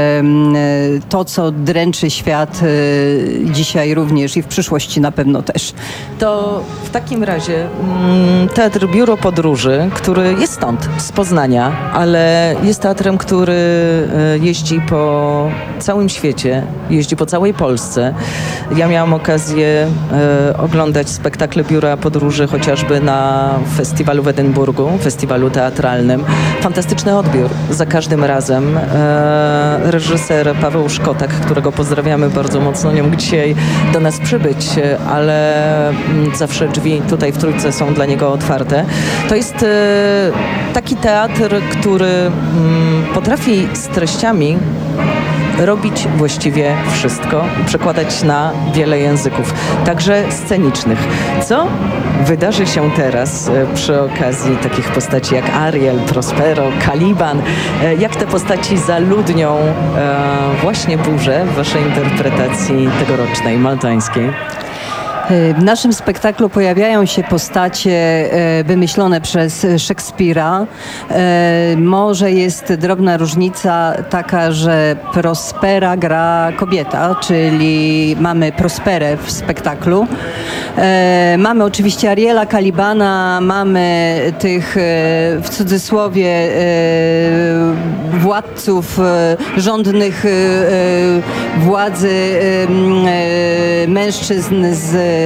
to, co dręczy świat e, dzisiaj również i w przyszłości na pewno też. To w takim razie mm, Teatr Biuro Podróży, który jest stąd, z Poznania, ale jest teatrem, który e, jeździ po całym świecie, jeździ po całej Polsce. Ja miałam okazję e, oglądać spektakle Biura Podróży chociażby na festiwalu w Edynburgu, festiwalu teatralnym. Fantastyczny odbiór za każdym razem. E, reżyser Paweł Szkotak, którego pozdrawiamy bardzo mocno, nie mógł dzisiaj do nas przybyć, ale m, zawsze drzwi tutaj w Trójce są dla niego otwarte. To jest e, taki teatr, który m, potrafi z treściami robić właściwie wszystko i przekładać na wiele języków, także scenicznych. Co wydarzy się teraz e, przy okazji takich postaci jak Ariel, Prospero, Caliban? E, jak te postaci zaludnią e, właśnie burzę w waszej interpretacji tegorocznej, maltańskiej? W naszym spektaklu pojawiają się postacie wymyślone przez Szekspira. Może jest drobna różnica taka, że Prospera gra kobieta, czyli mamy Prosperę w spektaklu. Mamy oczywiście Ariela, Calibana, mamy tych w cudzysłowie władców rządnych władzy mężczyzn z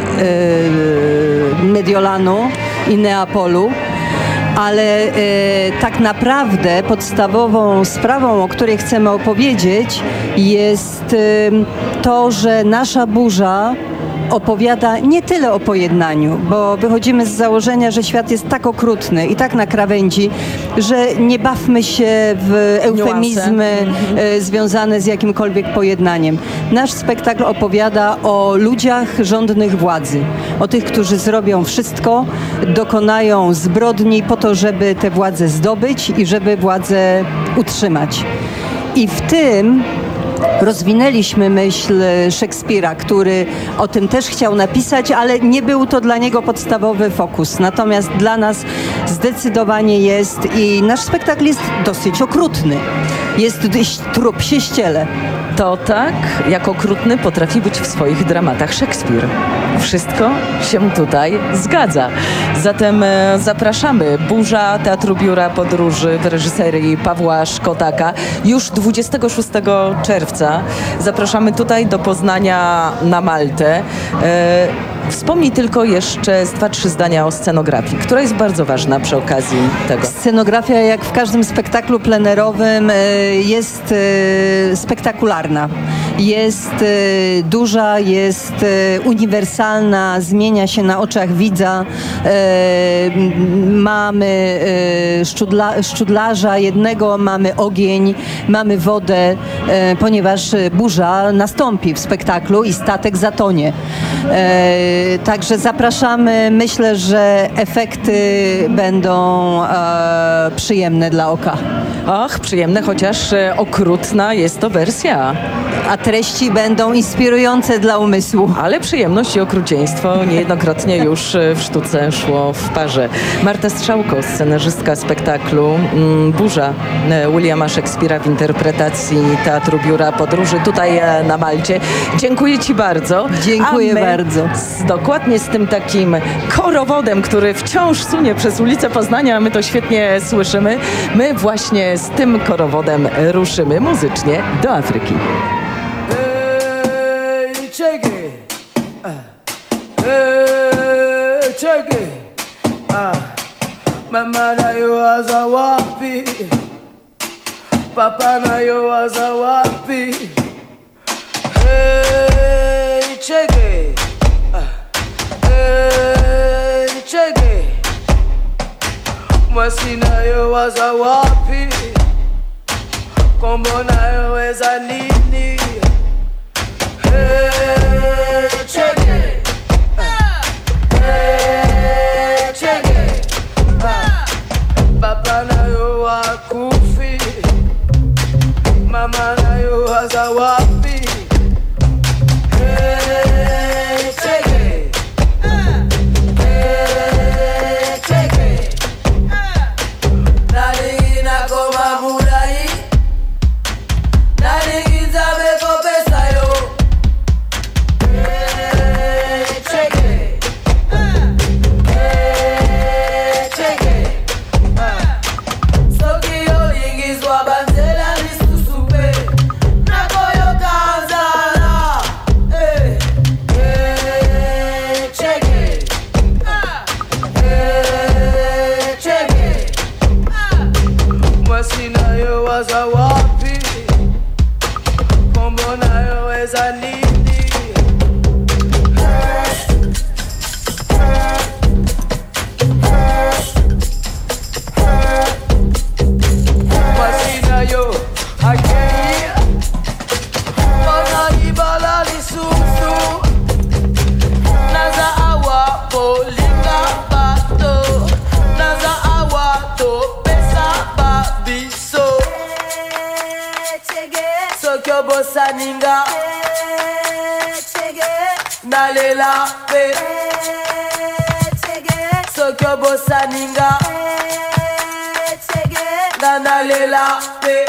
Mediolanu i Neapolu. Ale e, tak naprawdę podstawową sprawą, o której chcemy opowiedzieć, jest e, to, że nasza burza opowiada nie tyle o pojednaniu, bo wychodzimy z założenia, że świat jest tak okrutny i tak na krawędzi, że nie bawmy się w eufemizmy e, związane z jakimkolwiek pojednaniem. Nasz spektakl opowiada o ludziach rządnych władzy, o tych, którzy zrobią wszystko, dokonają zbrodni po to, żeby tę władzę zdobyć i żeby władzę utrzymać. I w tym rozwinęliśmy myśl Szekspira, który o tym też chciał napisać, ale nie był to dla niego podstawowy fokus. Natomiast dla nas zdecydowanie jest i nasz spektakl jest dosyć okrutny. Jest trup się ściele. To tak, jak okrutny potrafi być w swoich dramatach Szekspir. Wszystko się tutaj zgadza. Zatem e, zapraszamy. Burza Teatru Biura Podróży w reżyserii Pawła Szkotaka już dwudziestego szóstego czerwca. Zapraszamy tutaj do Poznania na Maltę. E, Wspomnij tylko jeszcze z dwa, trzy zdania o scenografii, która jest bardzo ważna przy okazji tego. Scenografia, jak w każdym spektaklu plenerowym, jest spektakularna. jest e, duża, jest e, uniwersalna, zmienia się na oczach widza. E, mamy e, szczudla, szczudlarza jednego, mamy ogień, mamy wodę, e, ponieważ burza nastąpi w spektaklu i statek zatonie. E, także zapraszamy. Myślę, że efekty będą e, przyjemne dla oka. Ach, przyjemne, chociaż e, okrutna jest to wersja. A treści będą inspirujące dla umysłu. Ale przyjemność i okrucieństwo niejednokrotnie już e, w sztuce szło w parze. Marta Strzałko, scenarzystka spektaklu mm, Burza e, Williama Szekspira w interpretacji Teatru Biura Podróży tutaj e, na Malcie. Dziękuję Ci bardzo. Dziękuję A my bardzo. Z, dokładnie z tym takim korowodem, który wciąż sunie przez ulicę Poznania, a my to świetnie słyszymy. My właśnie z tym korowodem ruszymy muzycznie do Afryki. Hey, check it. Uh, hey, check it. Uh, mama na yo waza wapi? Papa na yo waza wapi? Hey, check it. Uh, hey, check it. Mwasi na yo waza wapi? Kombo na yo weza nini? Hey, check it. Hey, check it. Papa na yo wakufi, mama na yo waza wapi? Hey, check it. Hey, check it. Nani na koma mulai, nani gizabe ko pesa yo. Saninga Nalela pe Sokyo bosaninga Nalela pe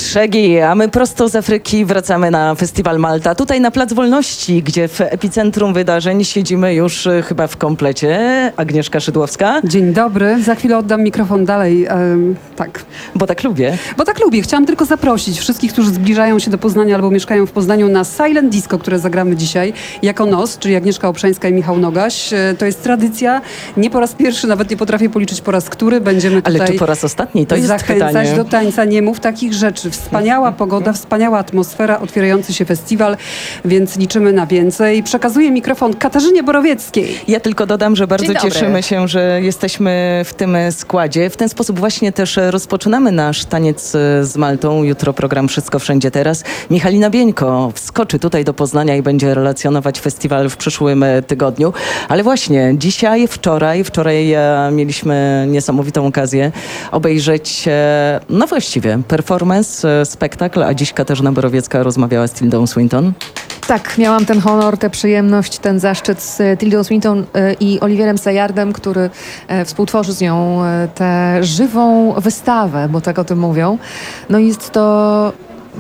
Szegi, a my prosto z Afryki wracamy na Festiwal Malta. Tutaj na Plac Wolności, gdzie w epicentrum wydarzeń siedzimy już e, chyba w komplecie. Agnieszka Szydłowska. Dzień dobry. Za chwilę oddam mikrofon dalej. Ehm, tak. Bo tak lubię. Bo tak lubię. Chciałam tylko zaprosić wszystkich, którzy zbliżają się do Poznania albo mieszkają w Poznaniu na Silent Disco, które zagramy dzisiaj jako N O S, czyli Agnieszka Obszańska i Michał Nogaś. E, To jest tradycja. Nie po raz pierwszy, nawet nie potrafię policzyć po raz który. Będziemy tutaj Ale czy po raz ostatni? To jest zachęcać pytanie. do tańca. Nie mów takich rzeczy. Wspaniała pogoda, wspaniała atmosfera, otwierający się festiwal, więc liczymy na więcej. Przekazuję mikrofon Katarzynie Borowieckiej. Ja tylko dodam, że bardzo Dzień dobry. cieszymy się, że jesteśmy w tym składzie. W ten sposób właśnie też rozpoczynamy nasz taniec z Maltą. Jutro program Wszystko Wszędzie Teraz. Michalina Bieńko wskoczy tutaj do Poznania i będzie relacjonować festiwal w przyszłym tygodniu. Ale właśnie dzisiaj, wczoraj, wczoraj e, mieliśmy niesamowitą okazję obejrzeć, e, no właściwie, performance, e, spektakl, a dziś Katarzyna Borowiecka rozmawiała z Tildą Swinton. Tak, miałam ten honor, tę przyjemność, ten zaszczyt z Tildą Swinton e, i Oliwierem Sayardem, który e, współtworzy z nią e, tę żywą wystawę, bo tak o tym mówią. No i jest to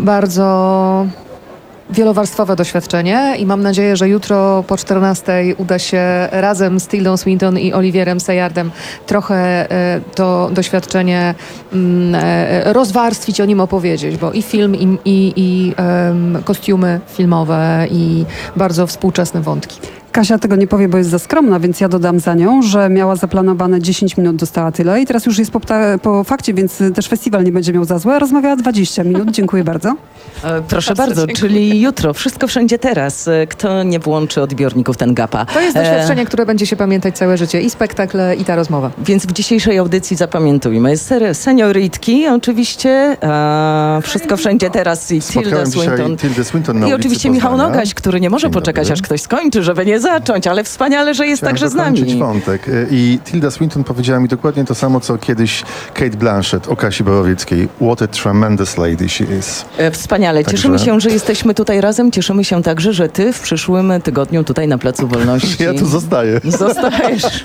bardzo wielowarstwowe doświadczenie i mam nadzieję, że jutro po czternastej uda się razem z Tildą Swinton i Oliwierem Sayardem trochę e, to doświadczenie mm, e, rozwarstwić, o nim opowiedzieć, bo i film, i, i, i em, kostiumy filmowe, i bardzo współczesne wątki. Kasia tego nie powie, bo jest za skromna, więc ja dodam za nią, że miała zaplanowane dziesięć minut, dostała tyle i teraz już jest po, pta- po fakcie, więc też festiwal nie będzie miał za złe. Rozmawiała dwadzieścia minut. Dziękuję bardzo. E, proszę bardzo, czyli jutro, Wszystko Wszędzie Teraz. E, Kto nie włączy odbiorników, ten gapa. To jest doświadczenie, które będzie się pamiętać całe życie, i spektakle, i ta rozmowa. Więc w dzisiejszej audycji zapamiętujmy. Ser- seniorytki oczywiście, e, Wszystko Wszędzie Teraz i Tilda Spotkałem dzisiaj Swinton. Tildę Swinton na I ulicy oczywiście Michał Poznania. Nogaś, który nie może Dzień poczekać, dobry. aż ktoś skończy, żeby nie zacząć, ale wspaniale, że jest Chciałem także z dokończyć nami. wątek. I Tilda Swinton powiedziała mi dokładnie to samo, co kiedyś Kate Blanchett o Kasi Borowieckiej. What a tremendous lady she is. E, Wspaniale. Także- Cieszymy się, że jesteśmy tutaj razem. Cieszymy się także, że ty w przyszłym tygodniu tutaj na Placu Wolności. Ja tu zostaję. Zostajesz.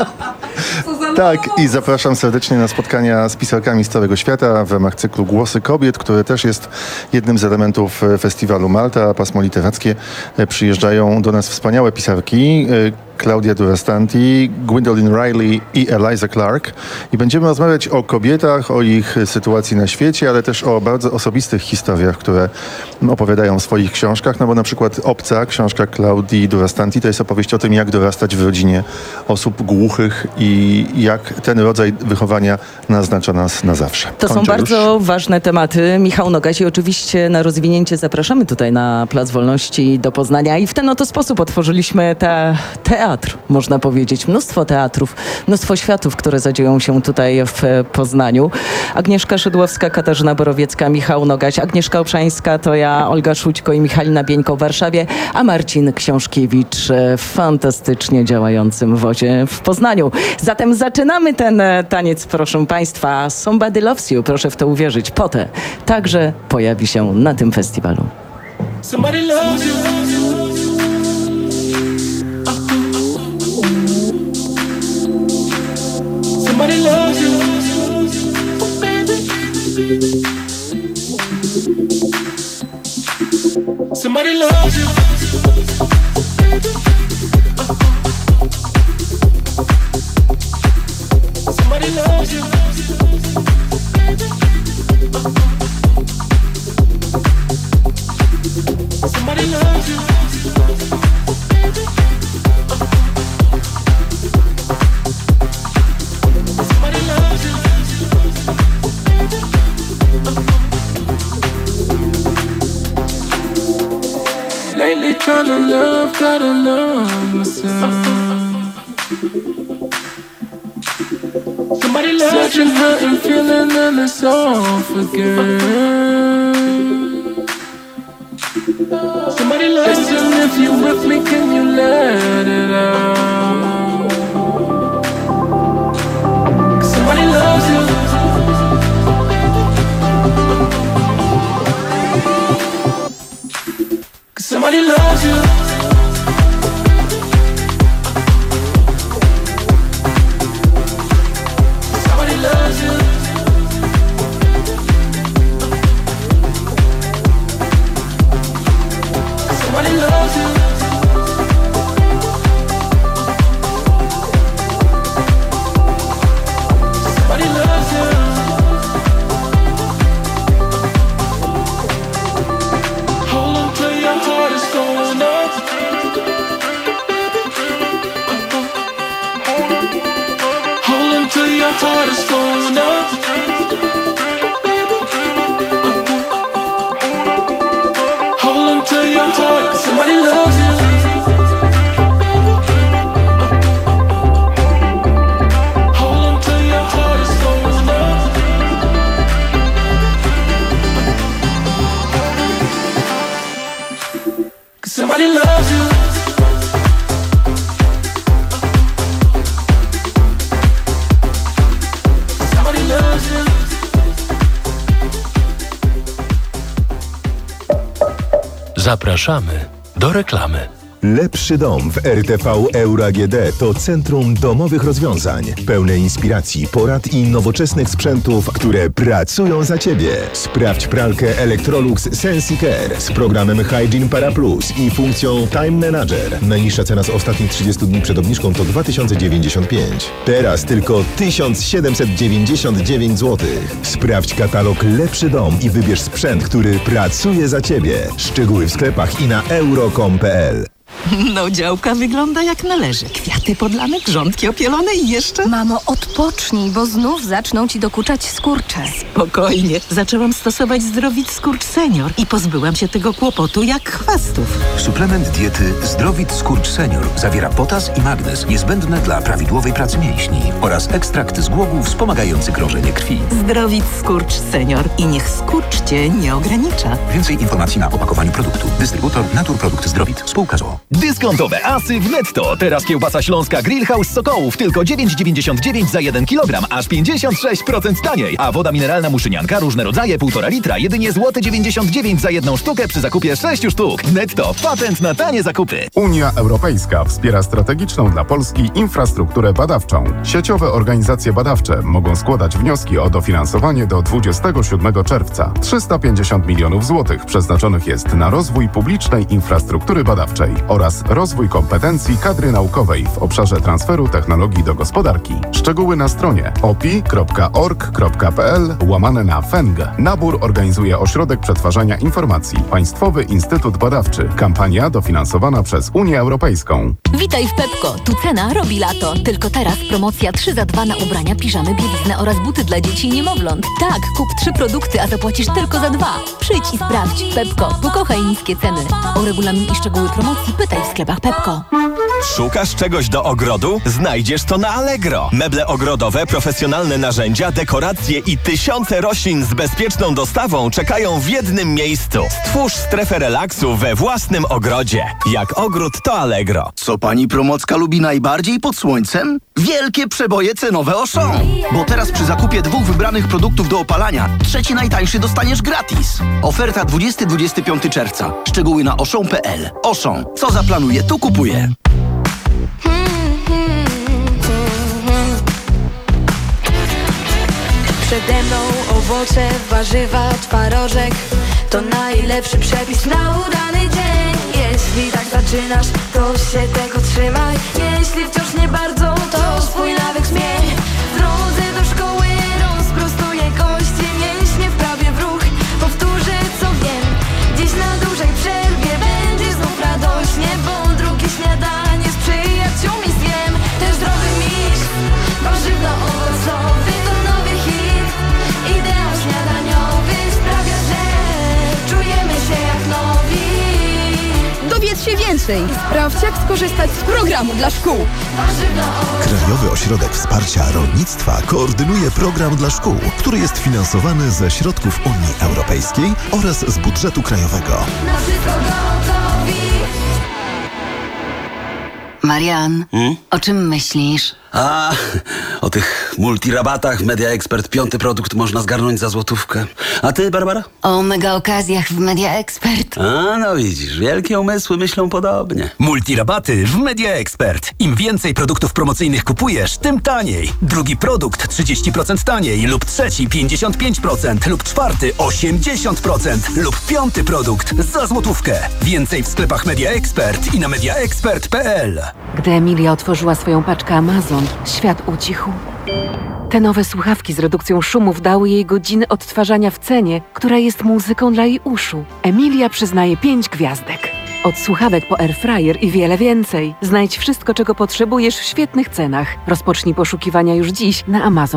Tak, i zapraszam serdecznie na spotkania z pisarkami z całego świata w ramach cyklu Głosy Kobiet, który też jest jednym z elementów e, festiwalu Malta. Pasmo literackie. E, Przyjeżdżają do nas wspaniałe pisarki. e, Claudia Durastanti, Gwendolyn Riley i Eliza Clark. I będziemy rozmawiać o kobietach, o ich sytuacji na świecie, ale też o bardzo osobistych historiach, które opowiadają w swoich książkach. No bo na przykład Obca, książka Claudii Durastanti, to jest opowieść o tym, jak dorastać w rodzinie osób głuchych i jak ten rodzaj wychowania naznacza nas na zawsze. To są Kończę bardzo już. ważne tematy. Michał Nogaś i oczywiście na rozwinięcie zapraszamy tutaj na Plac Wolności do Poznania i w ten oto sposób otworzyliśmy te, teatr, można powiedzieć. Mnóstwo teatrów, mnóstwo światów, które zadzieją się tutaj w Poznaniu. Agnieszka Szydłowska, Katarzyna Borowiecka, Michał Nogaś, Agnieszka Obszańska, to ja, Olga Szućko i Michalina Bieńko w Warszawie, a Marcin Książkiewicz w fantastycznie działającym wozie w Poznaniu. Zatem zaczynamy ten e, taniec, proszę Państwa. Somebody Loves You, proszę w to uwierzyć. Potem także pojawi się na tym festiwalu. Somebody loves you. Somebody loves you. Oh, baby. Somebody loves you. Somebody loves you. Somebody loves you. Somebody loves you. Lately trying to love, gotta love myself. Somebody loves Searching, hurting, feeling, and it's all forget. Somebody loves you. Listen, if you with me, can you let it out? Somebody loves you. Somebody loves you. Somebody loves you. Somebody loves you. Hold on to your heart, it's going up. Cause somebody loves you. Somebody loves you. Zapraszamy do reklamy. Lepszy dom w R T V Euro A G D to centrum domowych rozwiązań, pełne inspiracji, porad i nowoczesnych sprzętów, które pracują za Ciebie. Sprawdź pralkę Electrolux SensiCare z programem Hygiene Para Plus i funkcją Time Manager. Najniższa cena z ostatnich trzydziestu dni przed obniżką to dwa tysiące dziewięćdziesiąt pięć. Teraz tylko tysiąc siedemset dziewięćdziesiąt dziewięć złotych. Sprawdź katalog Lepszy dom i wybierz sprzęt, który pracuje za Ciebie. Szczegóły w sklepach i na euro kropka com kropka p l. No, działka wygląda jak należy. Kwiaty podlane, grządki opielone i jeszcze... Mamo, odpocznij, bo znów zaczną ci dokuczać skurcze. Spokojnie. Zaczęłam stosować Zdrowit Skurcz Senior i pozbyłam się tego kłopotu jak chwastów. Suplement diety Zdrowit Skurcz Senior zawiera potas i magnez niezbędne dla prawidłowej pracy mięśni oraz ekstrakt z głogów wspomagający krążenie krwi. Zdrowit Skurcz Senior i niech skurcz cię nie ogranicza. Więcej informacji na opakowaniu produktu. Dystrybutor Naturprodukt Zdrowit. Spółka z o o. Dyskontowe asy w Netto. Teraz kiełbasa śląska Grillhouse Sokołów tylko dziewięć dziewięćdziesiąt dziewięć za jeden kilogram, aż pięćdziesiąt sześć procent taniej. A woda mineralna Muszynianka różne rodzaje półtora litra jedynie złoty dziewięćdziesiąt dziewięć za jedną sztukę przy zakupie sześciu sztuk. Netto. Patent na tanie zakupy. Unia Europejska wspiera strategiczną dla Polski infrastrukturę badawczą. Sieciowe organizacje badawcze mogą składać wnioski o dofinansowanie do dwudziestego siódmego czerwca. trzysta pięćdziesiąt milionów złotych przeznaczonych jest na rozwój publicznej infrastruktury badawczej oraz rozwój kompetencji kadry naukowej w obszarze transferu technologii do gospodarki. Szczegóły na stronie opi kropka org kropka p l łamane na F E N G. Nabór organizuje Ośrodek Przetwarzania Informacji. Państwowy Instytut Badawczy. Kampania dofinansowana przez Unię Europejską. Witaj w Pepko. Tu cena robi lato. Tylko teraz promocja trzy za dwa na ubrania, piżamy, bieliznę oraz buty dla dzieci i niemowląt. Tak, kup trzy produkty, a zapłacisz tylko za dwa. Przyjdź i sprawdź. Pepko. Pokochaj niskie ceny. O regulamin i szczegóły promocji pytaj w sklepach Pepko. Szukasz czegoś do ogrodu? Znajdziesz to na Allegro. Meble ogrodowe, profesjonalne narzędzia, dekoracje i tysiące roślin z bezpieczną dostawą czekają w jednym miejscu. Stwórz strefę relaksu we własnym ogrodzie. Jak ogród, to Allegro. Co pani Promocka lubi najbardziej pod słońcem? Wielkie przeboje cenowe Auchan. Bo teraz przy zakupie dwóch wybranych produktów do opalania trzeci najtańszy dostaniesz gratis. Oferta dwudziestego do dwudziestego piątego czerwca. Szczegóły na auchan kropka p l. Auchan. Co zaplanuje, tu kupuje. Przede mną owoce, warzywa, twarożek. To najlepszy przepis na udany dzień. Jeśli tak zaczynasz, to się tego trzymaj. Jeśli wciąż nie bardzo, to swój nawyk zmień. W drodze do szkoły rozprostuję kości, mięśnie wprawię w ruch, powtórzę co wiem. Dziś na dużej przerwie będzie znów radośnie, bo drugie śniadanie z przyjaciółmi zjem. Też zdrowy miks, warzywno-owocowy to nowy hit. Ideał śniadaniowy sprawia, że czujemy się jak nowi. Dowiedz się więcej. Sprawdź, jak skorzystać z programu dla szkół. Krajowy Ośrodek Wsparcia Rolnictwa koordynuje program dla szkół, który jest finansowany ze środków Unii Europejskiej oraz z budżetu krajowego. Na wszystko gotowi. Marian, Hmm? o czym myślisz? A, o tych multirabatach Media Expert piąty produkt można zgarnąć za złotówkę. A ty, Barbara? O mega okazjach w Media Expert. A, no widzisz, wielkie umysły myślą podobnie. Multirabaty w Media Expert. Im więcej produktów promocyjnych kupujesz, tym taniej. Drugi produkt trzydzieści procent taniej lub trzeci pięćdziesiąt pięć procent lub czwarty osiemdziesiąt procent lub piąty produkt za złotówkę. Więcej w sklepach Media Expert i na media expert kropka p l. Gdy Emilia otworzyła swoją paczkę Amazon, świat ucichł. Te nowe słuchawki z redukcją szumów dały jej godziny odtwarzania w cenie, która jest muzyką dla jej uszu. Emilia przyznaje pięć gwiazdek. Od słuchawek po airfryer i wiele więcej. Znajdź wszystko, czego potrzebujesz w świetnych cenach. Rozpocznij poszukiwania już dziś na Amazon.